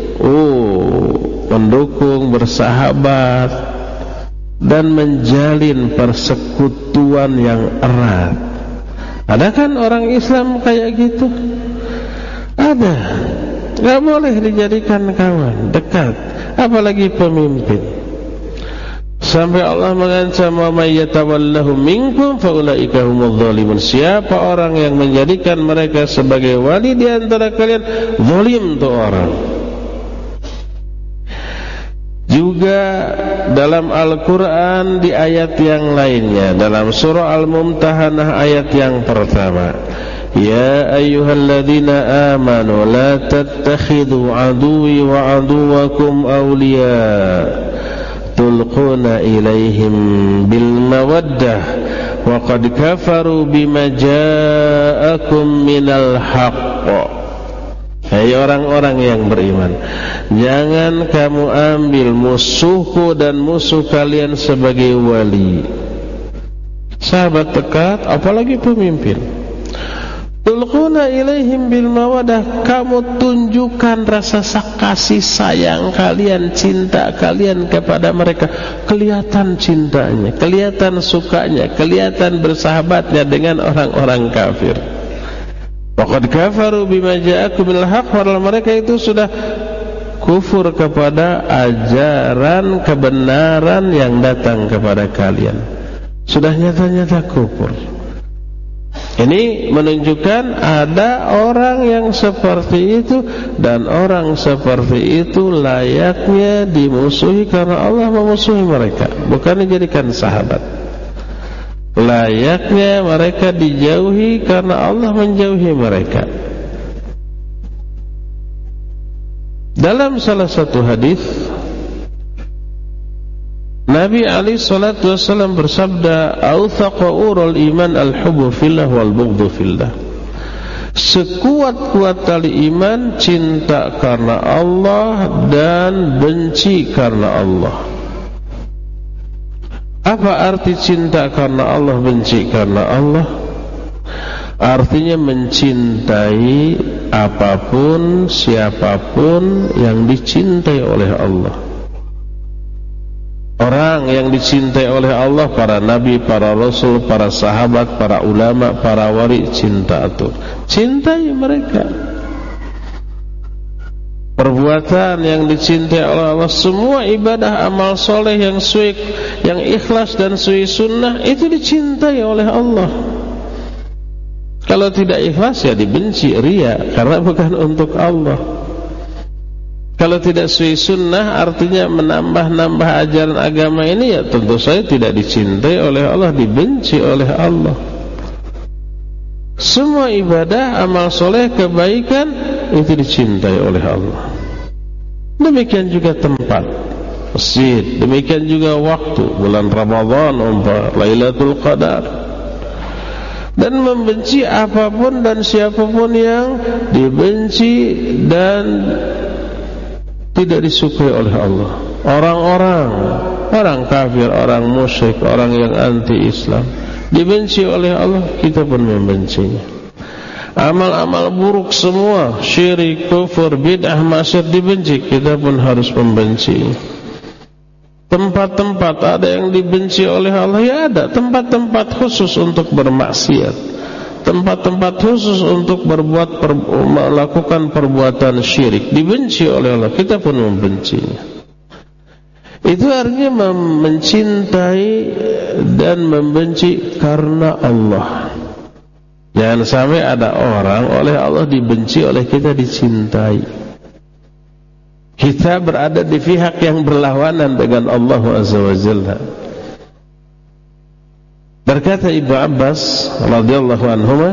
mendukung, bersahabat, dan menjalin persekutuan yang erat. Ada kan orang Islam kayak gitu? Ada. Gak boleh dijadikan kawan dekat, apalagi pemimpin. Sampai Allah mengancam, wa may yatawallahu minkum fa ulaika humudz zalimun. Siapa orang yang menjadikan mereka sebagai wali di antara kalian, zalim tuh orang. Juga dalam Al-Quran di ayat yang lainnya, dalam surah Al-Mumtahanah ayat yang pertama, Ya ayyuhalladzina amanu la tattakhidhu aduwi wa aduwakum awliya tulquna ilaihim bil mawaddah wa qad kafaru bima ja'akum minal haqq. Hai orang-orang yang beriman, jangan kamu ambil musuhku dan musuh kalian sebagai wali, sahabat dekat, apalagi pemimpin. Tulquna ilaihim bil mawadah, kamu tunjukkan rasa kasih sayang kalian, cinta kalian kepada mereka. Kelihatan cintanya, kelihatan sukanya, kelihatan bersahabatnya dengan orang-orang kafir. Waqad kafaru bima ja'akum minal haqq, padahal mereka itu sudah kufur kepada ajaran kebenaran yang datang kepada kalian. Sudah nyata-nyata kufur. Ini menunjukkan ada orang yang seperti itu, dan orang seperti itu layaknya dimusuhi karena Allah memusuhi mereka, bukan dijadikan sahabat. Layaknya mereka dijauhi karena Allah menjauhi mereka. Dalam salah satu hadis, Nabi alaihi salatu wasallam bersabda, "Authaqu urul iman al-hubbu fillah wal bughdhu fillah." Sekuat-kuat tali iman cinta karena Allah dan benci karena Allah. Apa arti cinta karena Allah, benci karena Allah? Artinya mencintai apapun, siapapun yang dicintai oleh Allah. Orang yang dicintai oleh Allah, para nabi, para rasul, para sahabat, para ulama, para wali, cinta itu. Cintai mereka. Perbuatan yang dicintai oleh Allah, semua ibadah amal soleh yang suik, yang ikhlas dan suwi sunnah, itu dicintai oleh Allah. Kalau tidak ikhlas ya dibenci, riya, karena bukan untuk Allah. Kalau tidak suwi sunnah, artinya menambah-nambah ajaran agama ini, ya tentu saja tidak dicintai oleh Allah, dibenci oleh Allah. Semua ibadah, amal soleh, kebaikan itu dicintai oleh Allah. Demikian juga tempat, masjid, demikian juga waktu, bulan Ramadan, Lailatul Qadar. Dan membenci apapun dan siapapun yang dibenci dan tidak disukai oleh Allah. Orang kafir, orang musyrik, orang yang anti-Islam dibenci oleh Allah, kita pun membencinya. Amal-amal buruk semua, syirik, kufur, bid'ah, maksiat dibenci, kita pun harus membencinya. Tempat-tempat ada yang dibenci oleh Allah, ya ada tempat-tempat khusus untuk bermaksiat, tempat-tempat khusus untuk melakukan perbuatan syirik, dibenci oleh Allah, kita pun membencinya. Itu artinya mencintai dan membenci karena Allah. Jangan sampai ada orang oleh Allah dibenci, oleh kita dicintai. Kita berada di pihak yang berlawanan dengan Allah Azza wa Jalla. Berkata Ibnu Abbas radhiyallahu anhuma,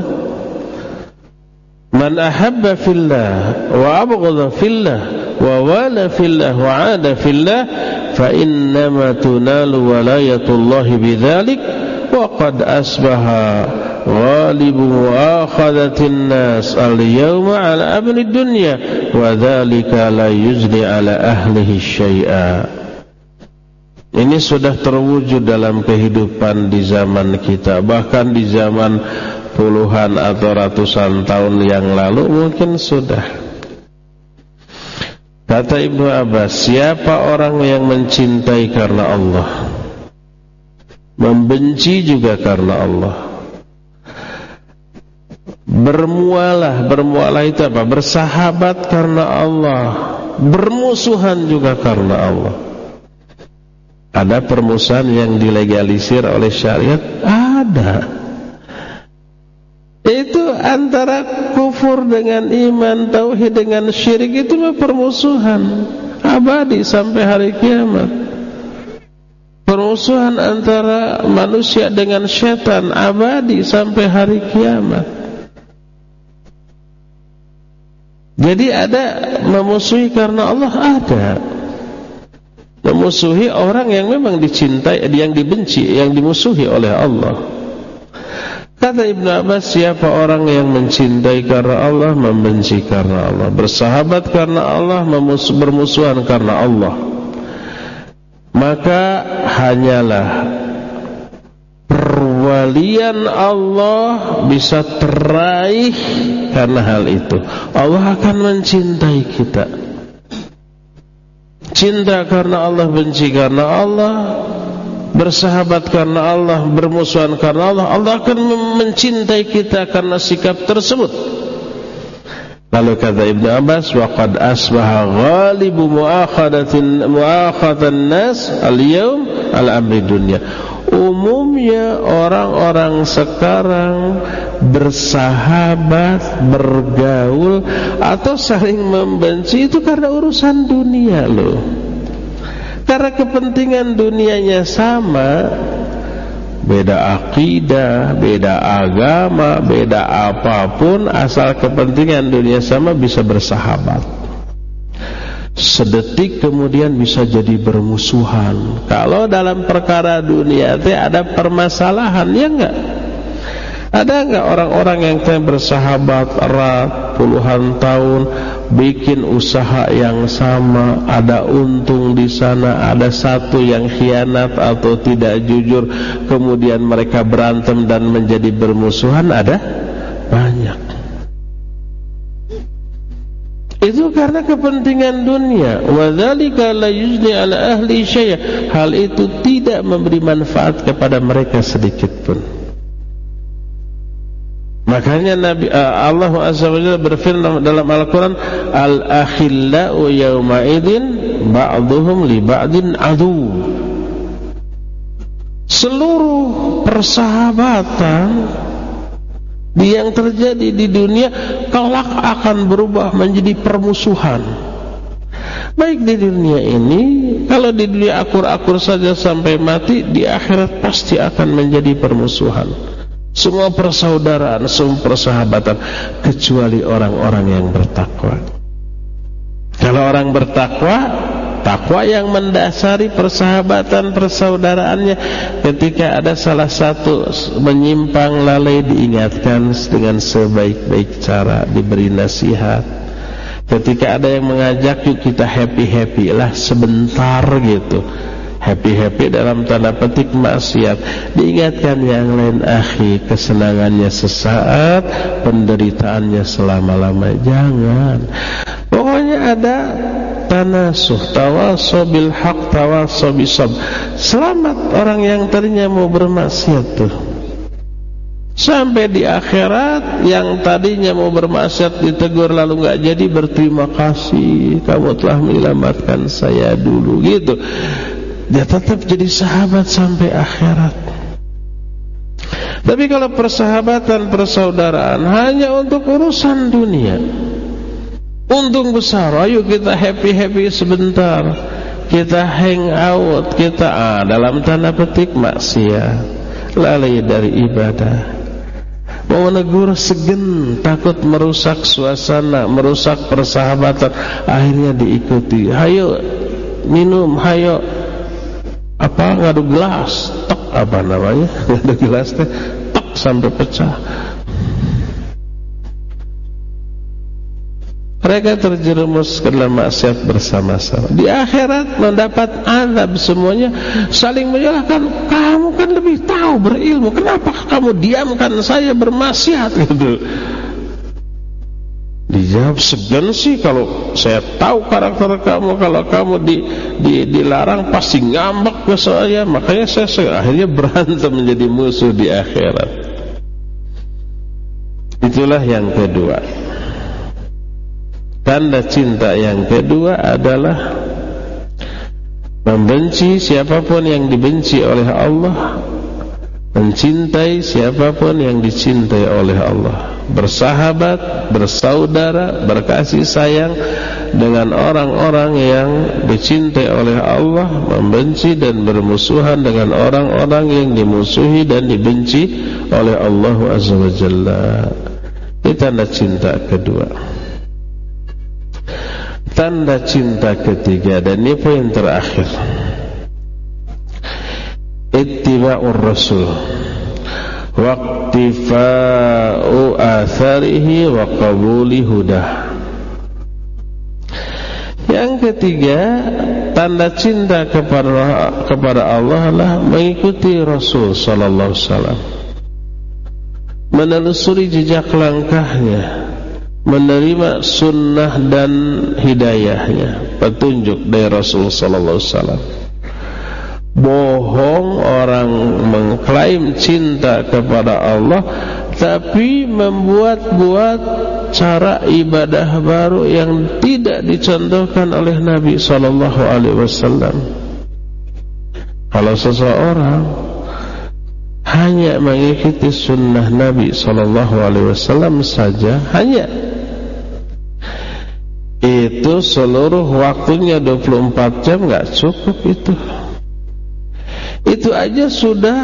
"Man ahabba fillah wa abghadha fillah wa wala fillah wa 'ada fillah fa innama tunalu walayatullahi bidzalik wa qad asbaha ghalibu akhadatin nas al-yawma ala abni dunya wa dzalika la yujdi ala ahlihi syai'a." Ini sudah terwujud dalam kehidupan di zaman kita, bahkan di zaman puluhan atau ratusan tahun yang lalu mungkin sudah. Kata Ibnu Abbas, siapa orang yang mencintai karena Allah, membenci juga karena Allah, bermualah itu apa? Bersahabat karena Allah, bermusuhan juga karena Allah. Ada permusuhan yang dilegalisir oleh syariat? Ada. Itu antara kufur dengan iman, tauhid dengan syirik, itu permusuhan. abadi sampai hari kiamat. Permusuhan antara manusia dengan syaitan abadi sampai hari kiamat. Jadi ada memusuhi karena Allah, ada memusuhi orang yang memang dicintai, yang dibenci, yang dimusuhi oleh Allah. Kata Ibnu Abbas, siapa orang yang mencintai karena Allah, membenci karena Allah, bersahabat karena Allah, bermusuhan karena Allah, maka hanyalah perwalian Allah bisa teraih karena hal itu. Allah akan mencintai kita. Cinta karena Allah, benci karena Allah, bersahabat karena Allah, bermusuhan karena Allah, Allah akan mencintai kita karena sikap tersebut. Lalu kata Ibnu Abbas, waqad asbaha ghalibu muakhadatan nas al-yawm al-amri dunya. Umumnya orang-orang sekarang bersahabat, bergaul atau saling membenci itu karena urusan dunia loh. Karena kepentingan dunianya sama, beda akidah, beda agama, beda apapun, asal kepentingan dunia sama bisa bersahabat. Sedetik kemudian bisa jadi bermusuhan. Kalau dalam perkara dunia itu ada permasalahan, ya enggak? Ada enggak orang-orang yang bersahabat erat puluhan tahun, bikin usaha yang sama, ada untung di sana, ada satu yang khianat atau tidak jujur, kemudian mereka berantem dan menjadi bermusuhan? Ada banyak. Itu karena kepentingan dunia. Wadzalika la yujni ala ahli syai'. Hal itu tidak memberi manfaat kepada mereka sedikit pun. Makanya Allah Azza wa Jalla berfirman dalam Al-Quran, al-akhillau yawma idin ba'duhum li ba'din adu. Seluruh persahabatan yang terjadi di dunia kelak akan berubah menjadi permusuhan. Baik di dunia ini, kalau di dunia akur-akur saja sampai mati, di akhirat pasti akan menjadi permusuhan. Semua persaudaraan, semua persahabatan, kecuali orang-orang yang bertakwa. Kalau orang bertakwa, takwa yang mendasari persahabatan persaudaraannya, ketika ada salah satu menyimpang lalai diingatkan dengan sebaik-baik cara, diberi nasihat. Ketika ada yang mengajak, yuk kita happy-happy lah sebentar gitu. Happy-happy dalam tanda petik maksiat, diingatkan yang lain, akhi, kesenangannya sesaat, penderitaannya selama-lama. Jangan. Pokoknya ada tanasuh, tawasaw bil haq, tawasaw bisabr. Selamat orang yang tadinya mau bermaksiat tuh. Sampai di akhirat yang tadinya mau bermaksiat ditegur lalu enggak jadi, berterima kasih, kamu telah menyelamatkan saya dulu gitu. Dia tetap jadi sahabat sampai akhirat. Tapi kalau persahabatan persaudaraan hanya untuk urusan dunia, untung besar, ayo kita happy-happy sebentar, kita hang out, kita dalam tanda petik maksiat, lalai dari ibadah. Mau menegur segen, takut merusak suasana, merusak persahabatan, akhirnya diikuti. Hayo minum, hayo ngadu gelas, tok apa namanya, ngadu gelas teh, tok sampai pecah. Mereka terjerumus ke dalam maksiat bersama-sama. Di akhirat mendapat azab semuanya, saling menyalahkan. Kamu kan lebih tahu, berilmu, kenapa kamu diamkan saya bermaksiat gitu. Dijawab, segan sih kalau saya tahu karakter kamu, kalau kamu dilarang pasti ngambek ke saya, makanya saya akhirnya berantem menjadi musuh di akhirat. Itulah yang kedua. Tanda cinta yang kedua adalah membenci siapapun yang dibenci oleh Allah, mencintai siapapun yang dicintai oleh Allah. bersahabat, bersaudara, berkasih sayang dengan orang-orang yang dicintai oleh Allah, membenci dan bermusuhan dengan orang-orang yang dimusuhi dan dibenci oleh Allah Azza wa Jalla. Ini tanda cinta kedua. Tanda cinta ketiga, dan ini poin terakhir, ittiba'ur rasul waqtifa'u atharihi wa qabuli hudah. Yang ketiga, tanda cinta kepada Allah adalah mengikuti Rasul sallallahu alaihi wasallam, menelusuri jejak langkahnya, menerima sunnah dan hidayahnya, petunjuk dari Rasul sallallahu alaihi wasallam. Bohong orang mengklaim cinta kepada Allah tapi membuat-buat cara ibadah baru yang tidak dicontohkan oleh Nabi sallallahu alaihi wasallam. Kalau seseorang hanya mengikuti sunnah Nabi sallallahu alaihi wasallam saja, hanya itu seluruh waktunya 24 jam enggak cukup itu. Itu aja sudah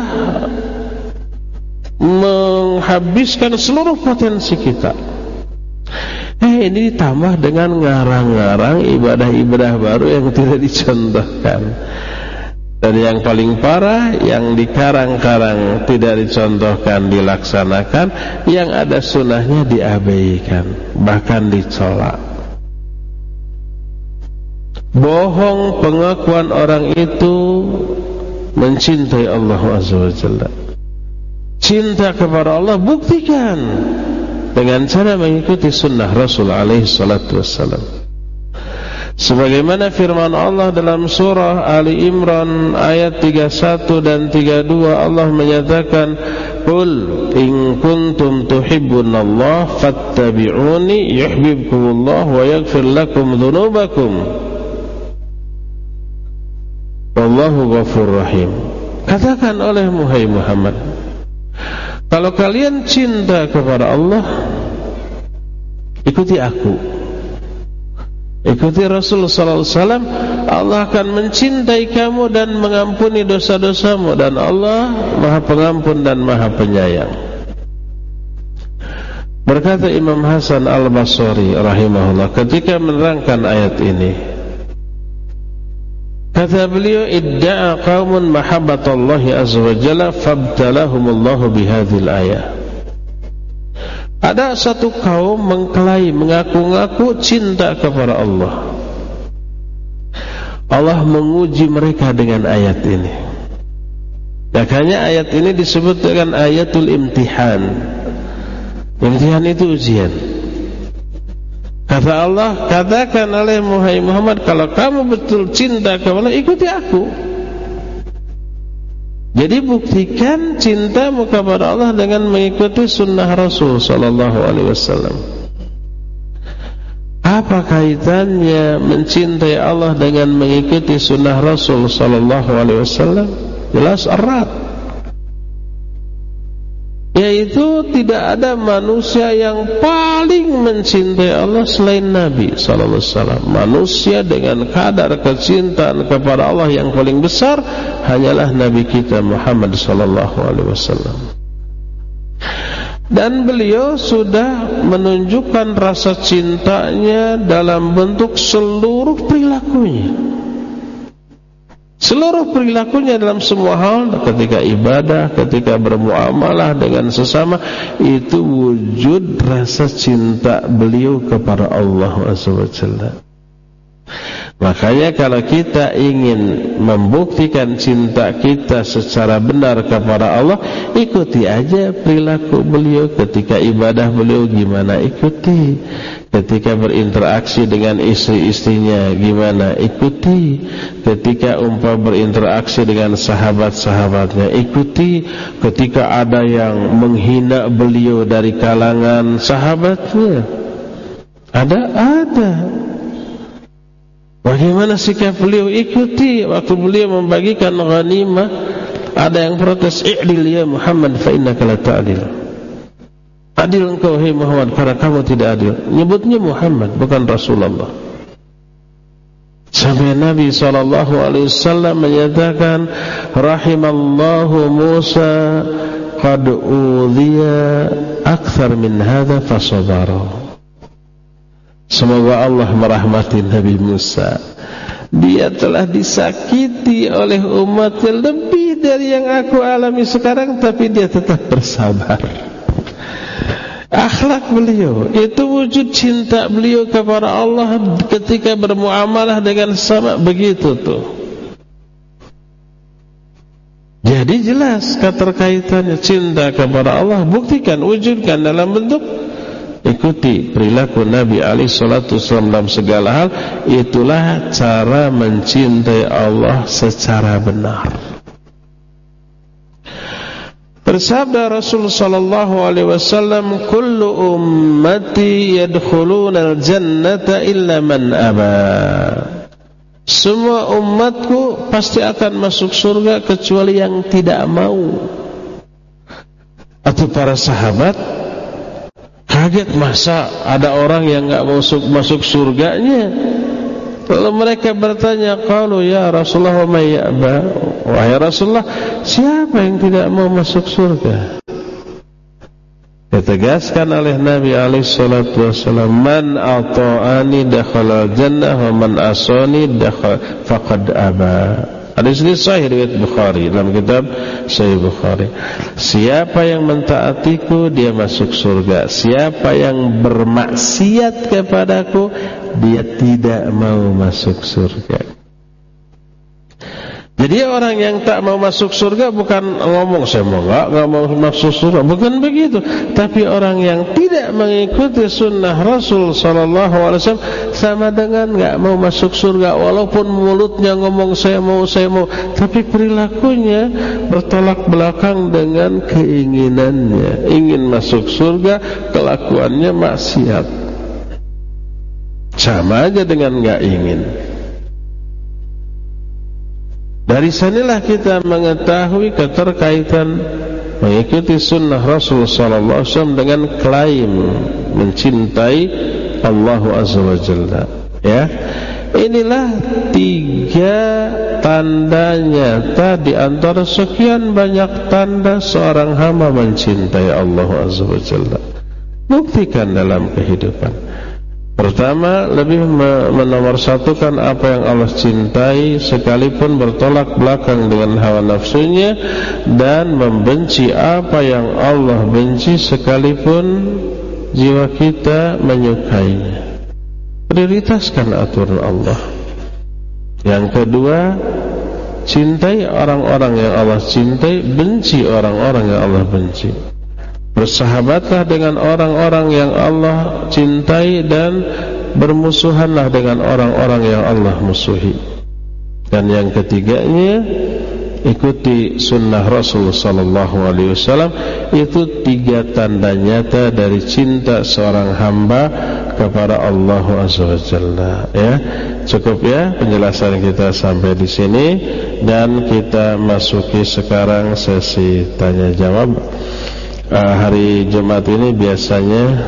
menghabiskan seluruh potensi kita. Ini ditambah dengan ngarang-ngarang ibadah-ibadah baru yang tidak dicontohkan. Dan yang paling parah, yang dikarang-karang tidak dicontohkan, dilaksanakan, yang ada sunnahnya diabaikan, bahkan dicolak. Bohong pengakuan orang itu mencintai Allah Azza wa Jalla. Cinta kepada Allah buktikan dengan cara mengikuti sunnah Rasul alaihi salatu wassalam. Sebagaimana firman Allah dalam surah Ali Imran ayat 31 dan 32, Allah menyatakan, "Qul in kuntum tuhibbunallah fattabi'uni yuhibbukumullah wa yaghfir lakum dzunubakum. Wallahu ghafurur rahim." Katakan oleh Muhammad, kalau kalian cinta kepada Allah, ikuti aku, ikuti Rasul sallallahu alaihi wasallam. Allah akan mencintai kamu dan mengampuni dosa-dosamu, dan Allah Maha Pengampun dan Maha Penyayang. Berkata Imam Hasan Al-Basri rahimahullah ketika menerangkan ayat ini, kata beliau, idda'a qaumun mahabbatallahi azza wa jalla fabtalahumullahu bihadzal ayah. Ada satu kaum mengklaim, mengaku-ngaku cinta kepada Allah. Allah menguji mereka dengan ayat ini. Makanya ayat ini disebut dengan ayatul imtihan. Imtihan itu ujian. Kata Allah, katakan oleh Muhammad, kalau kamu betul cinta kepada Allah, ikuti aku. Jadi buktikan cintamu kepada Allah dengan mengikuti sunnah Rasul sallallahu alaihi wasallam. Apa kaitannya mencintai Allah dengan mengikuti sunnah Rasul sallallahu alaihi wasallam? Jelas erat. Yaitu tidak ada manusia yang paling mencintai Allah selain Nabi sallallahu alaihi wasallam. Manusia dengan kadar kecintaan kepada Allah yang paling besar hanyalah Nabi kita Muhammad sallallahu alaihi wasallam. Dan beliau sudah menunjukkan rasa cintanya dalam bentuk seluruh perilakunya. Seluruh perilakunya dalam semua hal, ketika ibadah, ketika bermuamalah dengan sesama, itu wujud rasa cinta beliau kepada Allah Azza wa Jalla. Makanya kalau kita ingin membuktikan cinta kita secara benar kepada Allah, ikuti aja perilaku beliau. Ketika ibadah beliau gimana, ikuti. Ketika berinteraksi dengan istri-istrinya gimana, ikuti. Ketika berinteraksi dengan sahabat-sahabatnya, ikuti. Ketika ada yang menghina beliau dari kalangan sahabatnya, ada. Bagaimana sikap beliau, ikuti. Waktu beliau membagikan ghanimah, ada yang protes, i'dil ya Muhammad fa innaka la ta'dil. Adil engkau hai Muhammad, karena kamu tidak adil. Nyebutnya Muhammad, bukan Rasulullah. Sampai Nabi SAW menyatakan, rahimallahu Musa qad udhiya akthar min hadha fasabara. Semoga Allah merahmati Nabi Musa. Dia telah disakiti oleh umatnya lebih dari yang aku alami sekarang, tapi dia tetap bersabar. Akhlak beliau, itu wujud cinta beliau kepada Allah ketika bermuamalah dengan sesama, begitu tuh. Jadi jelas keterkaitannya cinta kepada Allah, buktikan, wujudkan dalam bentuk, ikuti perilaku Nabi SAW dalam segala hal. Itulah cara mencintai Allah secara benar. Bersabda Rasul sallallahu alaihi wasallam, kullu ummati yadkhuluna al-jannata illa man aba. Semua umatku pasti akan masuk surga kecuali yang tidak mau. Atau para sahabat kaget, masa ada orang yang enggak masuk surganya? Lalu mereka bertanya, qalu ya Rasulullah wa may ya'ba? Wahai Rasulullah, siapa yang tidak mau masuk surga? Ditegaskan oleh Nabi alaihi salatu wasallam, man ata'ani dakhala jannah wa man asani faqad aba. Hadis ini sahih riwayat Bukhari, dalam kitab Sahih Bukhari. Siapa yang mentaatiku, dia masuk surga. Siapa yang bermaksiat kepadaku, dia tidak mau masuk surga. Jadi orang yang tak mau masuk surga bukan ngomong saya mau enggak mau masuk surga, bukan begitu. Tapi orang yang tidak mengikuti sunnah Rasul sallallahu alaihi wasallam sama dengan enggak mau masuk surga, walaupun mulutnya ngomong saya mau, tapi perilakunya bertolak belakang dengan keinginannya. Ingin masuk surga, kelakuannya maksiat. Sama aja dengan enggak ingin. Dari sanalah kita mengetahui keterkaitan mengikuti sunnah Rasul sallallahu alaihi wasallam dengan klaim mencintai Allah azza wa jalla. Ya, inilah 3 tanda nyata di antara sekian banyak tanda seorang hamba mencintai Allah azza wa jalla. Buktikan dalam kehidupan. Pertama, lebih menomorsatukan apa yang Allah cintai sekalipun bertolak belakang dengan hawa nafsunya, dan membenci apa yang Allah benci sekalipun jiwa kita menyukainya. Prioritaskan aturan Allah. Yang kedua, cintai orang-orang yang Allah cintai, benci orang-orang yang Allah benci. Bersahabatlah dengan orang-orang yang Allah cintai, dan bermusuhanlah dengan orang-orang yang Allah musuhi. Dan yang ketiganya, ikuti sunnah Rasul sallallahu alaihi wasallam. Itu 3 tanda nyata dari cinta seorang hamba kepada Allah azza wa jalla. Ya, cukup ya penjelasan kita sampai di sini, dan kita masuki sekarang sesi tanya jawab. Hari Jumat ini biasanya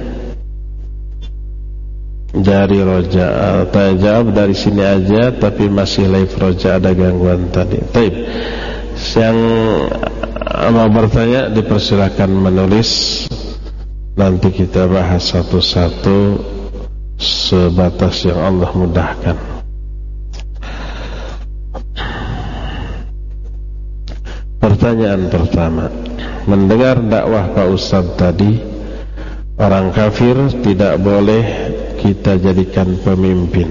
dari Roja, tanya jawab dari sini aja, tapi masih live Roja, ada gangguan tadi. Baik, yang mau bertanya dipersilakan menulis, nanti kita bahas satu-satu sebatas yang Allah mudahkan. Pertanyaan pertama, mendengar dakwah Pak Ustadz tadi, orang kafir tidak boleh kita jadikan pemimpin.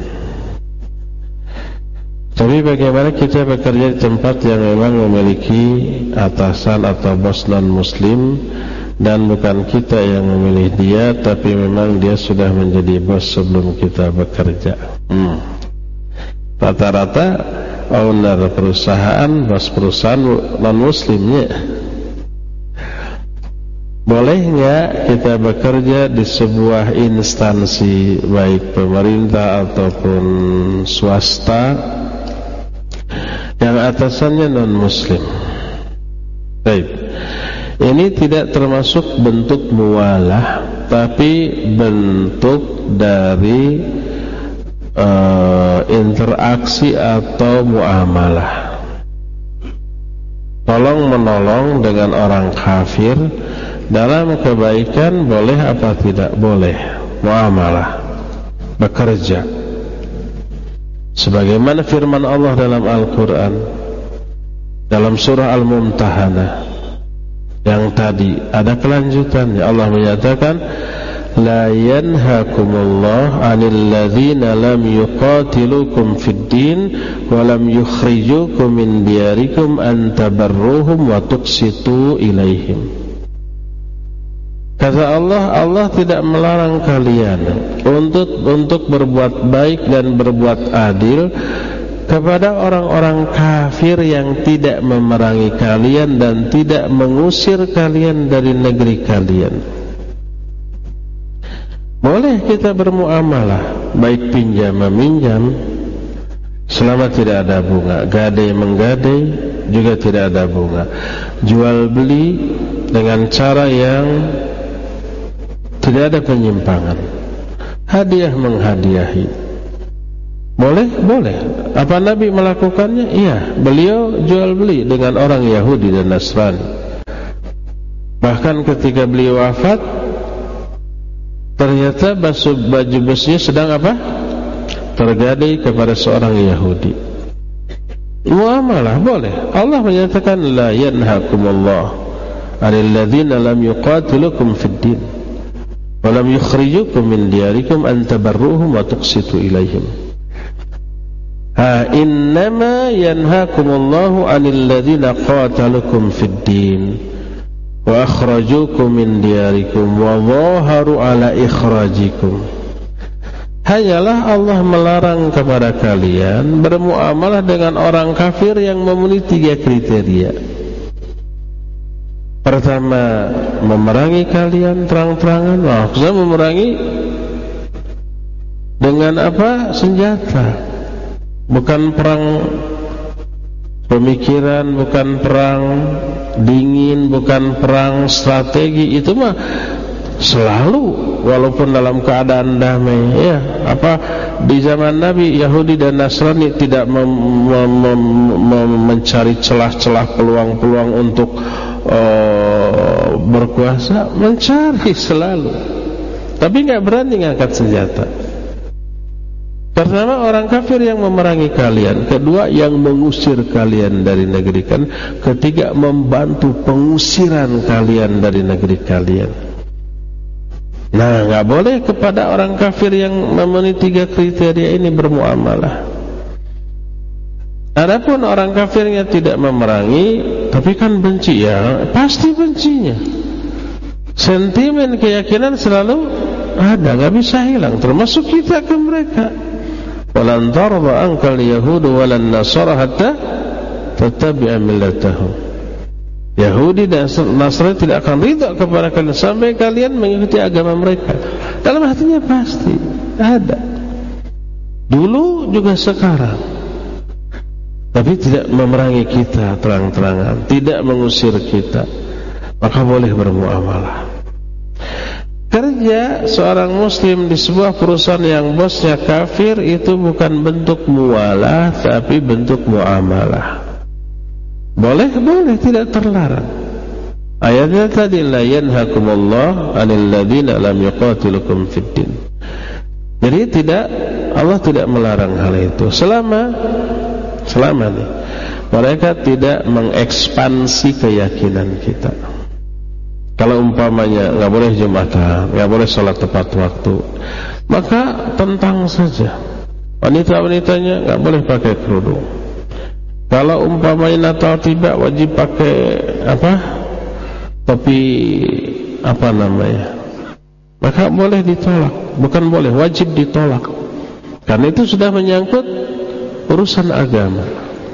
Tapi bagaimana kita bekerja di tempat yang memang memiliki atasan atau bos non-muslim, dan bukan kita yang memilih dia, tapi memang dia sudah menjadi bos sebelum kita bekerja. Rata-rata owner perusahaan, bos perusahaan non-muslimnya. Boleh nggak kita bekerja di sebuah instansi baik pemerintah ataupun swasta yang atasannya non-muslim? Baik, Ini tidak termasuk bentuk muwalah, tapi bentuk dari interaksi atau muamalah. Tolong menolong dengan orang kafir dalam kebaikan boleh apa tidak boleh? Muamalah, bekerja. Sebagaimana firman Allah dalam Al-Quran, dalam surah Al-Mumtahanah, yang tadi ada kelanjutannya. Allah menyatakan, la yanhakumullah 'anil ladzina lam yuqatilukum fid din wa lam yukhrijukum min diyarikum an tabarruhum wa tuqsitu ilaihim. Kata Allah, Allah tidak melarang kalian untuk berbuat baik dan berbuat adil kepada orang-orang kafir yang tidak memerangi kalian dan tidak mengusir kalian dari negeri kalian. Boleh kita bermuamalah, baik pinjam meminjam, selama tidak ada bunga. Gadai menggadai juga tidak ada bunga. Jual beli dengan cara yang tidak ada penyimpangan. Hadiah menghadiahi. Boleh? Boleh. Apa Nabi melakukannya? Iya, beliau jual beli dengan orang Yahudi dan Nasrani. Bahkan ketika beliau wafat, ternyata baju besinya sedang apa? Tergadai kepada seorang Yahudi. Muamalah boleh. Allah menyatakan, la yanhakumullah 'anil ladzina lam yuqatilukum fid din wa lam yukhrijukum min diyarikum an tabarruhum wa tuqsitu ilaihim. Innama yanhakumullahu 'anil ladzina qatalukum fid din wa akhrajukum min diyarikum wa dhaharu 'ala ikhrajikum. Hanyalah Allah melarang kepada kalian bermuamalah dengan orang kafir yang memenuhi 3 kriteria. Pertama, memerangi kalian terang-terangan. Maksudnya memerangi dengan apa? Senjata. Bukan perang pemikiran, bukan perang dingin, bukan perang strategi. Itu mah selalu, walaupun dalam keadaan damai. Ya, apa di zaman Nabi, Yahudi dan Nasrani tidak mencari celah-celah peluang-peluang untuk berkuasa, mencari selalu, tapi nggak berani ngangkat senjata. Pertama, orang kafir yang memerangi kalian. Kedua, yang mengusir kalian dari negeri kan. Ketiga, membantu pengusiran kalian dari negeri kalian. Nah, nggak boleh kepada orang kafir yang memenuhi 3 kriteria ini bermuamalah. Adapun orang kafirnya tidak memerangi, tapi kan benci, ya pasti bencinya. Sentimen keyakinan selalu ada, nggak bisa hilang. Termasuk kita ke mereka. Walan tarda ankal yahudu walan nasara hatta tattabi'a millatahum. Yahudi dan Nasrani tidak akan ridha kepada kalian sampai kalian mengikuti agama mereka. Dalam hatinya pasti ada. Dulu juga sekarang. Tapi tidak memerangi kita terang-terangan, tidak mengusir kita, maka boleh bermuamalah. Kerja seorang muslim di sebuah perusahaan yang bosnya kafir itu bukan bentuk muwalah, tapi bentuk muamalah. Boleh, boleh, tidak terlarang. Ayatnya tadi, la yanhakumullah 'anil ladzina lam yuqatilukum fid din. Jadi Allah tidak melarang hal itu selama nih mereka tidak mengekspansi keyakinan kita. Kalau umpamanya nggak boleh Jumatan, nggak boleh sholat tepat waktu, maka tentang saja. Wanita-wanitanya nggak boleh pakai kerudung. Kalau umpamanya Natal tiba wajib pakai topi maka boleh ditolak. Bukan boleh, wajib ditolak. Karena itu sudah menyangkut urusan agama.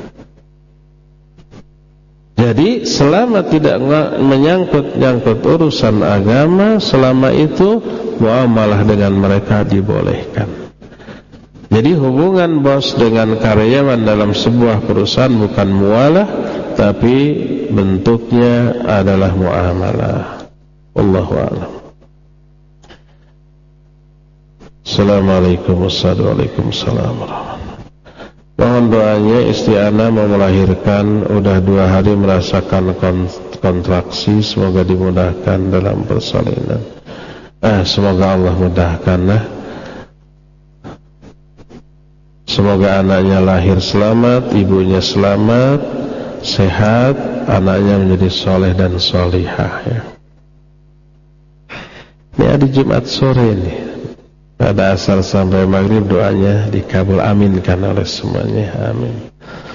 Jadi selama tidak menyangkut urusan agama, selama itu muamalah dengan mereka dibolehkan. Jadi hubungan bos dengan karyawan dalam sebuah perusahaan bukan mualah, tapi bentuknya adalah muamalah. Wallahu a'lam. Assalamualaikum warahmatullahi wabarakatuh. Mohon doanya, istri ana mau melahirkan, udah 2 hari merasakan kontraksi, semoga dimudahkan dalam persalinan. Semoga Allah mudahkan lah. Semoga anaknya lahir selamat, ibunya selamat, sehat, anaknya menjadi soleh dan solihah ya. Ini hari Jumat sore nih, pada asar sampai maghrib doanya dikabul, aminkan oleh semuanya, amin.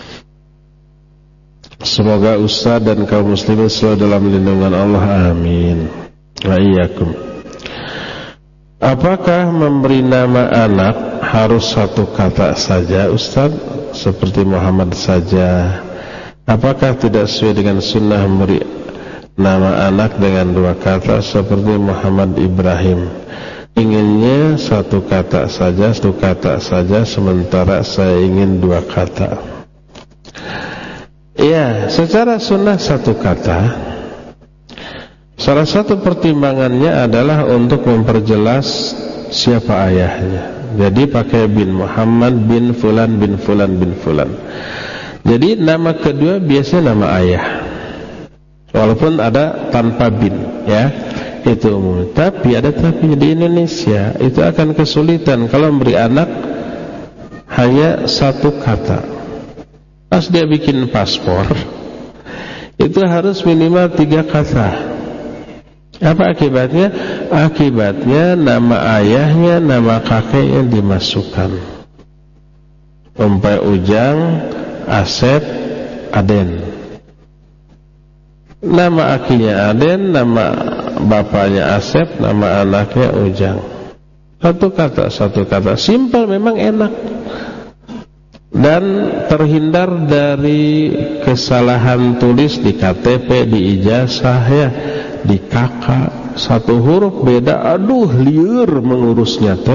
Semoga Ustaz dan kaum muslimin selalu dalam lindungan Allah, amin. Wa iyyakum. Apakah memberi nama anak harus 1 kata saja Ustaz, seperti Muhammad saja? Apakah tidak sesuai dengan sunnah memberi nama anak dengan 2 kata seperti Muhammad Ibrahim? Inginnya 1 kata saja, 1 kata saja, sementara saya ingin 2 kata. Ya, secara sunnah 1 kata. Salah satu pertimbangannya adalah untuk memperjelas siapa ayahnya. Jadi pakai bin, Muhammad bin Fulan bin Fulan bin Fulan. Jadi nama kedua biasanya nama ayah, walaupun ada tanpa bin ya, itu umum. Tapi ada tapi di Indonesia itu akan kesulitan kalau memberi anak hanya 1 kata. Pas dia bikin paspor itu harus minimal 3 kata. Apa akibatnya? Akibatnya nama ayahnya, nama kakeknya dimasukkan. Umpai Ujang, Asep, Aden. Nama akinya Aden, nama bapaknya Asep, nama anaknya Ujang. 1 kata, 1 kata. Simpel, memang enak. Dan terhindar dari kesalahan tulis di KTP, di ijazah ya, di kakak. 1 huruf beda, aduh liur mengurusnya teh.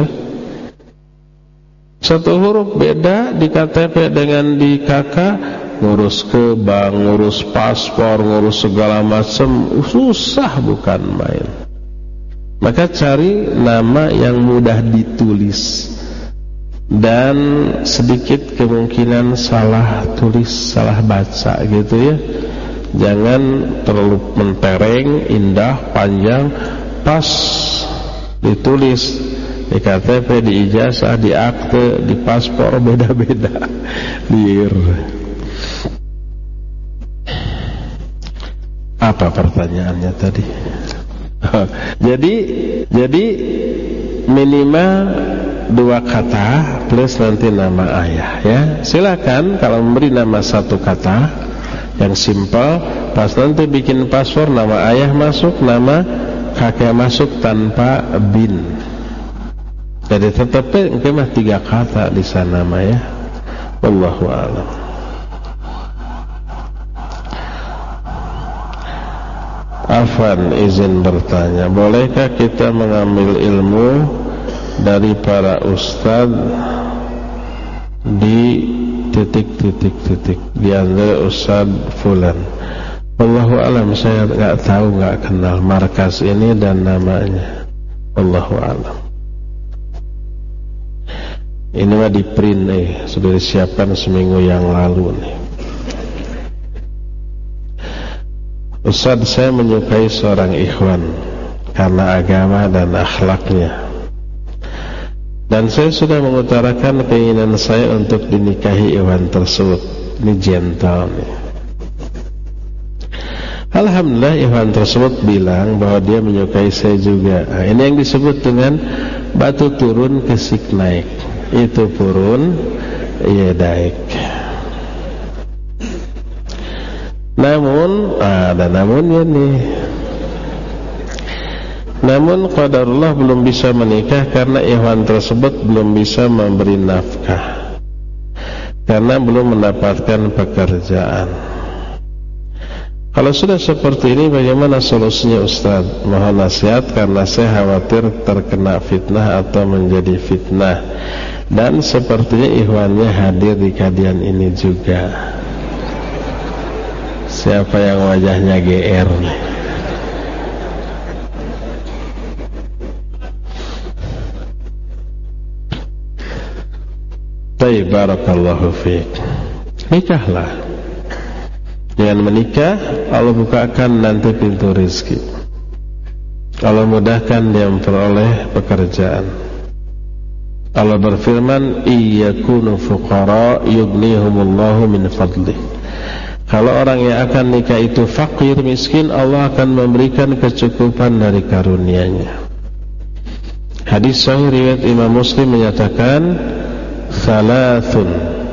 1 huruf beda di KTP dengan di kakak, ngurus ke bank, ngurus paspor, ngurus segala macam, susah bukan main. Maka cari nama yang mudah ditulis dan sedikit kemungkinan salah tulis, salah baca gitu ya. Jangan terlalu mentereng, indah, panjang. Pas ditulis di KTP, di ijazah, di akte, di paspor beda-beda. Liur. Apa pertanyaannya tadi? Jadi minimal 2 kata plus nanti nama ayah ya. Silakan kalau memberi nama 1 kata yang simpel, pas nanti bikin paspor nama ayah masuk, nama kakek masuk tanpa bin. Jadi tetap mah 3 kata di sana mah ya. Wallahu a'lam. Afwan, izin bertanya, bolehkah kita mengambil ilmu dari para ustaz di titik di antara ustaz fulan? Wallahu a'lam, saya enggak tahu, enggak kenal markas ini dan namanya. Wallahu a'lam. Ini mah di print sudah disiapkan seminggu yang lalu nih. Ustaz, saya menyukai seorang ikhwan karena agama dan akhlaknya, dan saya sudah mengutarakan keinginan saya untuk dinikahi ikhwan tersebut. Ini gentle nih. Alhamdulillah ikhwan tersebut bilang bahwa dia menyukai saya juga. Nah, ini yang disebut dengan batu turun kesik naik. Itu turun, iya naik. Namun ada namunnya nih. Namun qadarullah belum bisa menikah karena ikhwan tersebut belum bisa memberi nafkah, karena belum mendapatkan pekerjaan. Kalau sudah seperti ini bagaimana solusinya Ustaz? Mohon nasihat karena saya khawatir terkena fitnah atau menjadi fitnah, dan sepertinya ikhwannya hadir di kajian ini juga. Siapa yang wajahnya GR nih? Baik, barakallahu fiik. Nikahlah. Dengan menikah Allah bukakan nanti pintu rezeki. Allah mudahkan dia memperoleh pekerjaan. Allah berfirman, "Iyakunu fuqara yughnihumullahu min fadlih." Kalau orang yang akan nikah itu fakir, miskin, Allah akan memberikan kecukupan dari karunia-Nya. Hadis sahih riwayat Imam Muslim menyatakan, "Thalathun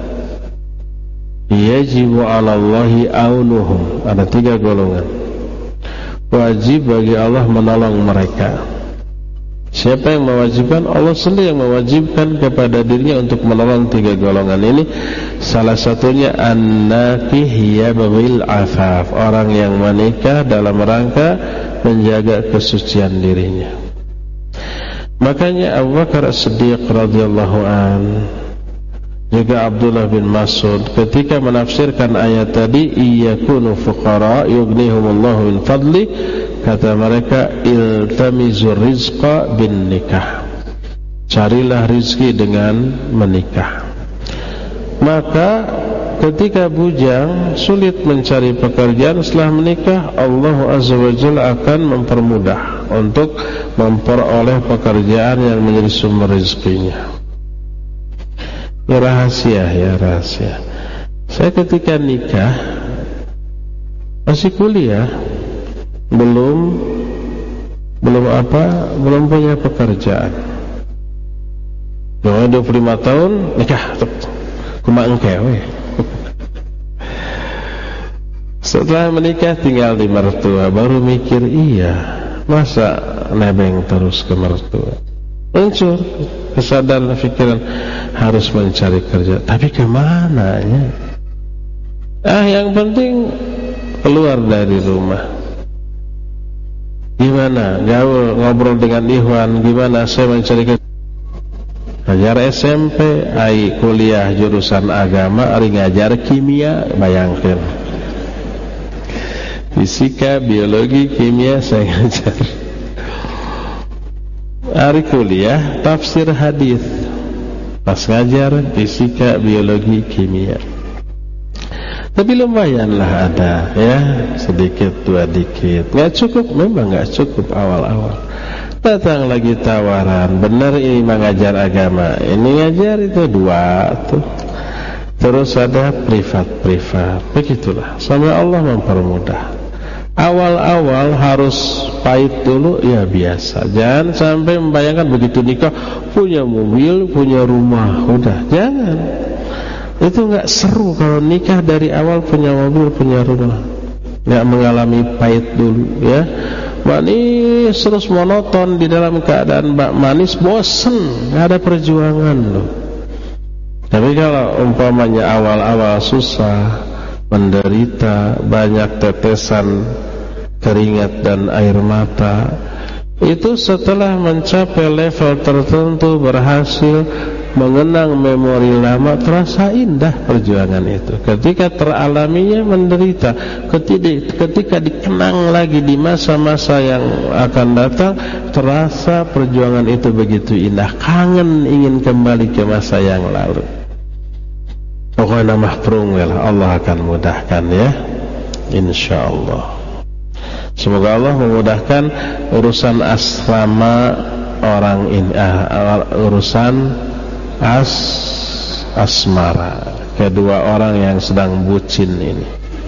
yajibu 'ala Allahi aunuhum." Ada 3 golongan wajib bagi Allah menolong mereka. Siapa yang mewajibkan? Allah sendiri yang mewajibkan kepada dirinya untuk menolong 3 golongan ini. Salah satunya an-nakih yabghil afaf, orang yang menikah dalam rangka menjaga kesucian dirinya. Makanya Abu Bakar As-Siddiq radhiyallahu an, juga Abdullah bin Mas'ud ketika menafsirkan ayat tadi, "Iyakunu fuqara yughnihumullahu min fadli", kata mereka, "Iltamizur rizqa bin nikah", carilah rizki dengan menikah. Maka ketika bujang sulit mencari pekerjaan, setelah menikah Allah Azza wa Jalla akan mempermudah untuk memperoleh pekerjaan yang menjadi sumber rezekinya. Ya rahasia, ya rahasia. Saya ketika nikah masih kuliah, belum punya pekerjaan. 25 tahun nikah, kumaha engke we. Setelah menikah tinggal di mertua, baru mikir, iya, masa nebeng terus ke mertua. Muncul kesadaran pikiran harus mencari kerja, tapi kemana ya? Yang penting keluar dari rumah. Gimana gaul, ngobrol dengan Ikhwan, gimana saya mencari kerja? Ngajar SMP, ai kuliah jurusan agama, ari ngajar kimia, bayangkan. Fisika, biologi, kimia saya ngajar. Hari kuliah tafsir hadis, pas ngajar fisika, biologi, kimia. Tapi lumayanlah ada ya, sedikit dua dikit. Nggak cukup, memang nggak cukup awal-awal. Datang lagi tawaran, benar ini mengajar agama, ini ngajar itu 2 tuh. Terus ada privat, begitulah. Sampai Allah mempermudah. Awal-awal harus pahit dulu, ya biasa. Jangan sampai membayangkan begitu nikah punya mobil, punya rumah, udah jangan. Itu nggak seru kalau nikah dari awal punya mobil, punya rumah, nggak mengalami pahit dulu ya. Manis terus monoton di dalam keadaan manis, bosen, nggak ada perjuangan loh. Tapi kalau umpamanya awal-awal susah, menderita, banyak tetesan keringat dan air mata, itu setelah mencapai level tertentu, berhasil mengenang memori lama, terasa indah perjuangan itu. Ketika teralaminya menderita, ketika dikenang lagi di masa-masa yang akan datang, terasa perjuangan itu begitu indah, kangen ingin kembali ke masa yang lalu. Pokoknya mahprung, Allah akan mudahkan ya, insyaallah. Semoga Allah memudahkan urusan asrama orang ini, urusan asmara kedua orang yang sedang bucin ini.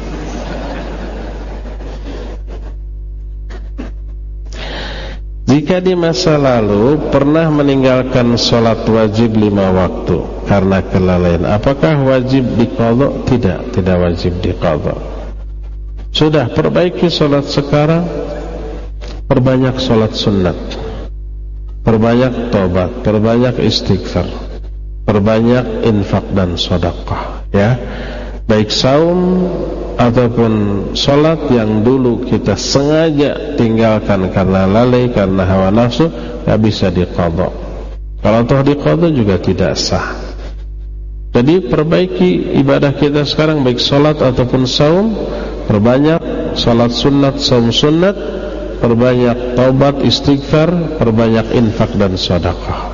Jika di masa lalu pernah meninggalkan sholat wajib 5 waktu karena kelalaian, apakah wajib diqadha? Tidak wajib diqadha. Sudah, perbaiki sholat sekarang, perbanyak sholat sunnat, perbanyak tobat, perbanyak istighfar, perbanyak infak dan sedekah ya. Baik saum ataupun sholat yang dulu kita sengaja tinggalkan karena lalai, karena hawa nafsu, tidak bisa diqadha. Kalau toh diqadha juga tidak sah. Jadi perbaiki ibadah kita sekarang, baik sholat ataupun saum, perbanyak salat sunat, saum sunat, perbanyak taubat, istighfar, perbanyak infak dan sedekah.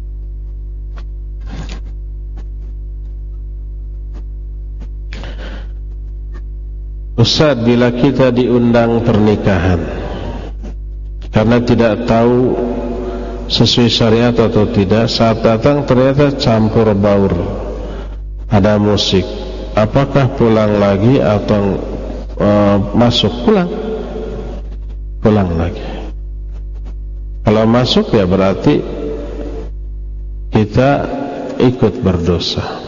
Ustaz, bila kita diundang pernikahan karena tidak tahu sesuai syariat atau tidak, saat datang ternyata campur baur, ada musik, apakah pulang lagi atau masuk? Pulang lagi. Kalau masuk ya berarti kita ikut berdosa.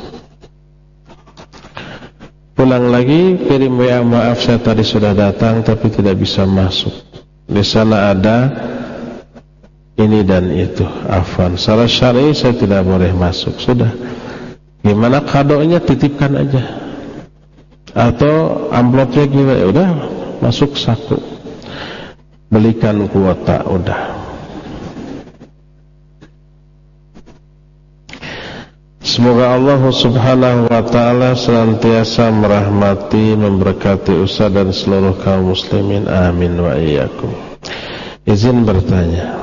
Pulang lagi, kirim WA, maaf saya tadi sudah datang tapi tidak bisa masuk, di sana ada ini dan itu, afwan, salah syar'i saya tidak boleh masuk. Sudah, gimana kadonya, titipkan aja, atau amplopnya gimana, udah masuk saku, belikan kuota, udah. Semoga Allah subhanahu wa ta'ala senantiasa merahmati, memberkati Ustaz dan seluruh kaum muslimin, amin wa iyyakum. Izin bertanya,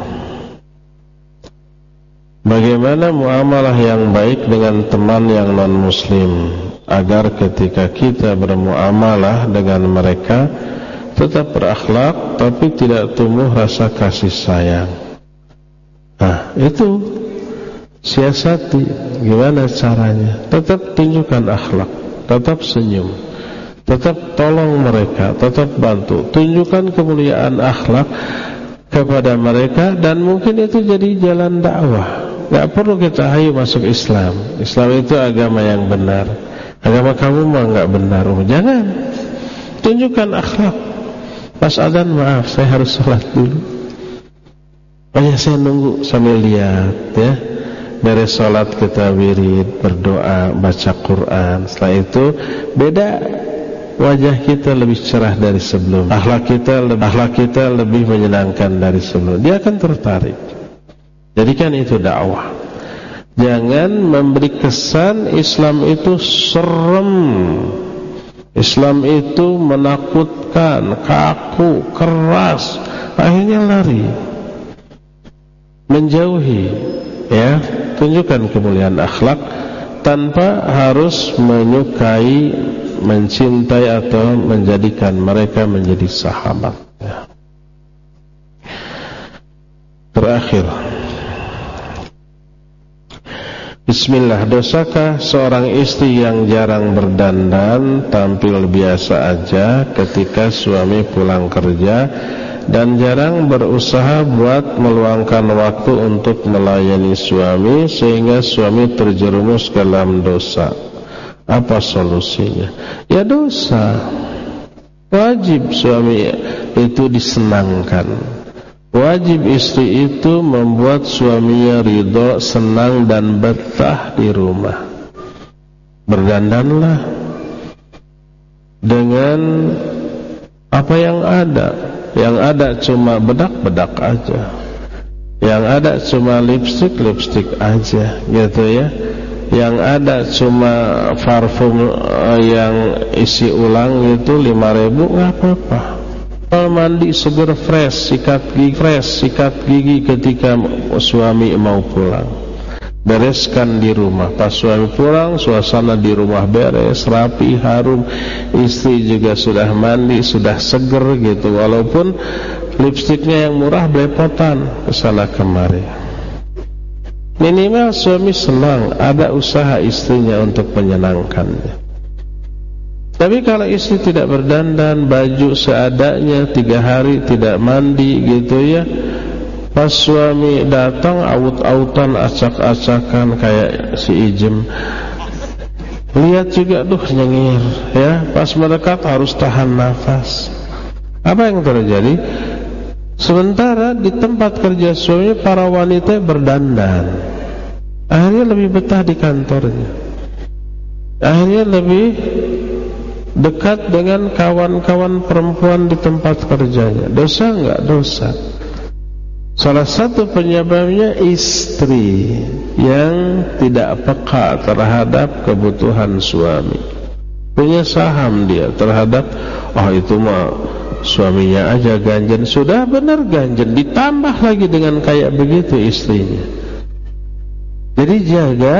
bagaimana muamalah yang baik dengan teman yang non-muslim agar ketika kita bermuamalah dengan mereka tetap berakhlak tapi tidak tumbuh rasa kasih sayang? Nah, itu siasati, gimana caranya? Tetap tunjukkan akhlak, tetap senyum, tetap tolong mereka, tetap bantu, tunjukkan kemuliaan akhlak kepada mereka, dan mungkin itu jadi jalan dakwah. Gak perlu kita ayo masuk Islam. Islam itu agama yang benar. Agama kamu mah gak benar. Jangan, tunjukkan akhlak. Pas adzan, maaf saya harus sholat dulu. Oh ya, saya nunggu sambil lihat ya. Beres sholat kita wirid, berdoa, baca Quran. Setelah itu beda, wajah kita lebih cerah dari sebelum, akhlak kita lebih menyenangkan dari sebelum. Dia akan tertarik. Jadikan itu dakwah. Jangan memberi kesan Islam itu serem, Islam itu menakutkan, kaku, keras. Akhirnya lari, menjauhi. Ya, tunjukkan kemuliaan akhlak tanpa harus menyukai, mencintai atau menjadikan mereka menjadi sahabat ya. Terakhir, bismillah, dosakah seorang istri yang jarang berdandan, tampil biasa aja ketika suami pulang kerja dan jarang berusaha buat meluangkan waktu untuk melayani suami sehingga suami terjerumus ke dalam dosa? Apa solusinya? Ya dosa. Wajib suami itu disenangkan. Wajib istri itu membuat suaminya ridho, senang dan betah di rumah. Berdandanlah dengan apa yang ada. Yang ada cuma bedak-bedak aja, yang ada cuma lipstik aja gitu ya. Yang ada cuma parfum yang isi ulang itu 5.000, nggak apa-apa. Kalau mandi seger fresh, sikat gigi ketika suami mau pulang. Bereskan di rumah. Pas suami pulang, suasana di rumah beres, rapi, harum. Istri juga sudah mandi, sudah seger gitu. Walaupun lipstiknya yang murah belepotan kesana kemari. Minimal suami senang, ada usaha istrinya untuk menyenangkannya. Tapi kalau istri tidak berdandan, baju seadanya, 3 hari tidak mandi gitu ya, pas suami datang aut-autan, acak-acakan kayak si Ijem. Lihat juga nyengir ya. Pas mendekat harus tahan nafas. Apa yang terjadi? Sementara di tempat kerja suami para wanita berdandan. Akhirnya lebih betah di kantornya. Akhirnya lebih dekat dengan kawan-kawan perempuan di tempat kerjanya. Dosa enggak? Dosa. Salah satu penyebabnya istri yang tidak peka terhadap kebutuhan suami. punya saham dia terhadap, oh itu mah suaminya aja ganjen, sudah benar ganjen, ditambah lagi dengan kayak begitu istrinya. Jadi jaga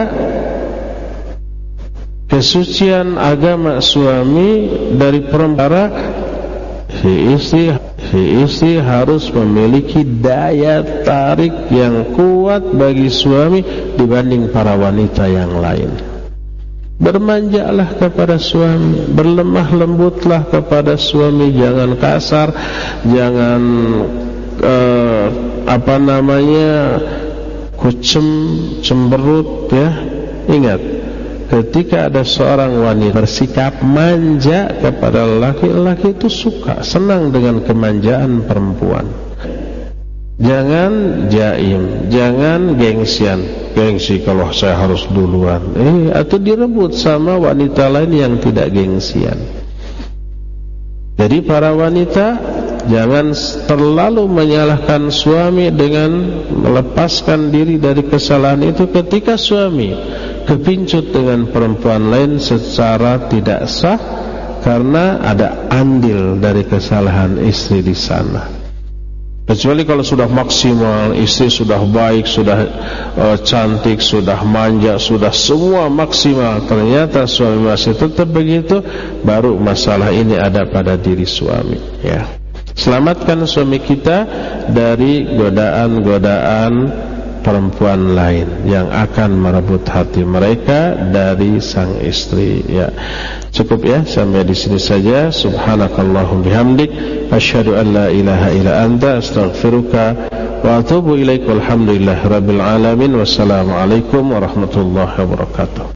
kesucian agama suami dari perkara si istri harus memiliki daya tarik yang kuat bagi suami dibanding para wanita yang lain. Bermanjalah kepada suami, berlemah lembutlah kepada suami, jangan kasar, jangan kucem, cemberut ya. Ingat, ketika ada seorang wanita bersikap manja kepada laki-laki itu suka, senang dengan kemanjaan perempuan. Jangan jaim, jangan gengsi kalau saya harus duluan. Atau direbut sama wanita lain yang tidak gengsian. Jadi para wanita jangan terlalu menyalahkan suami dengan melepaskan diri dari kesalahan itu ketika suami kepincut dengan perempuan lain secara tidak sah karena ada andil dari kesalahan istri di sana. Kecuali kalau sudah maksimal, istri sudah baik, sudah cantik, sudah manja, sudah semua maksimal, ternyata suami masih tetap begitu, baru masalah ini ada pada diri suami ya. Selamatkan suami kita dari godaan-godaan perempuan lain yang akan merebut hati mereka dari sang istri ya. Cukup ya, sampai di sini saja. Subhanakallahum bihamdik, asyhadu an la ilaha illa anta, astaghfiruka wa atubu ilaik. Walhamdulillahirabbil alamin. Wassalamualaikum warahmatullahi wabarakatuh.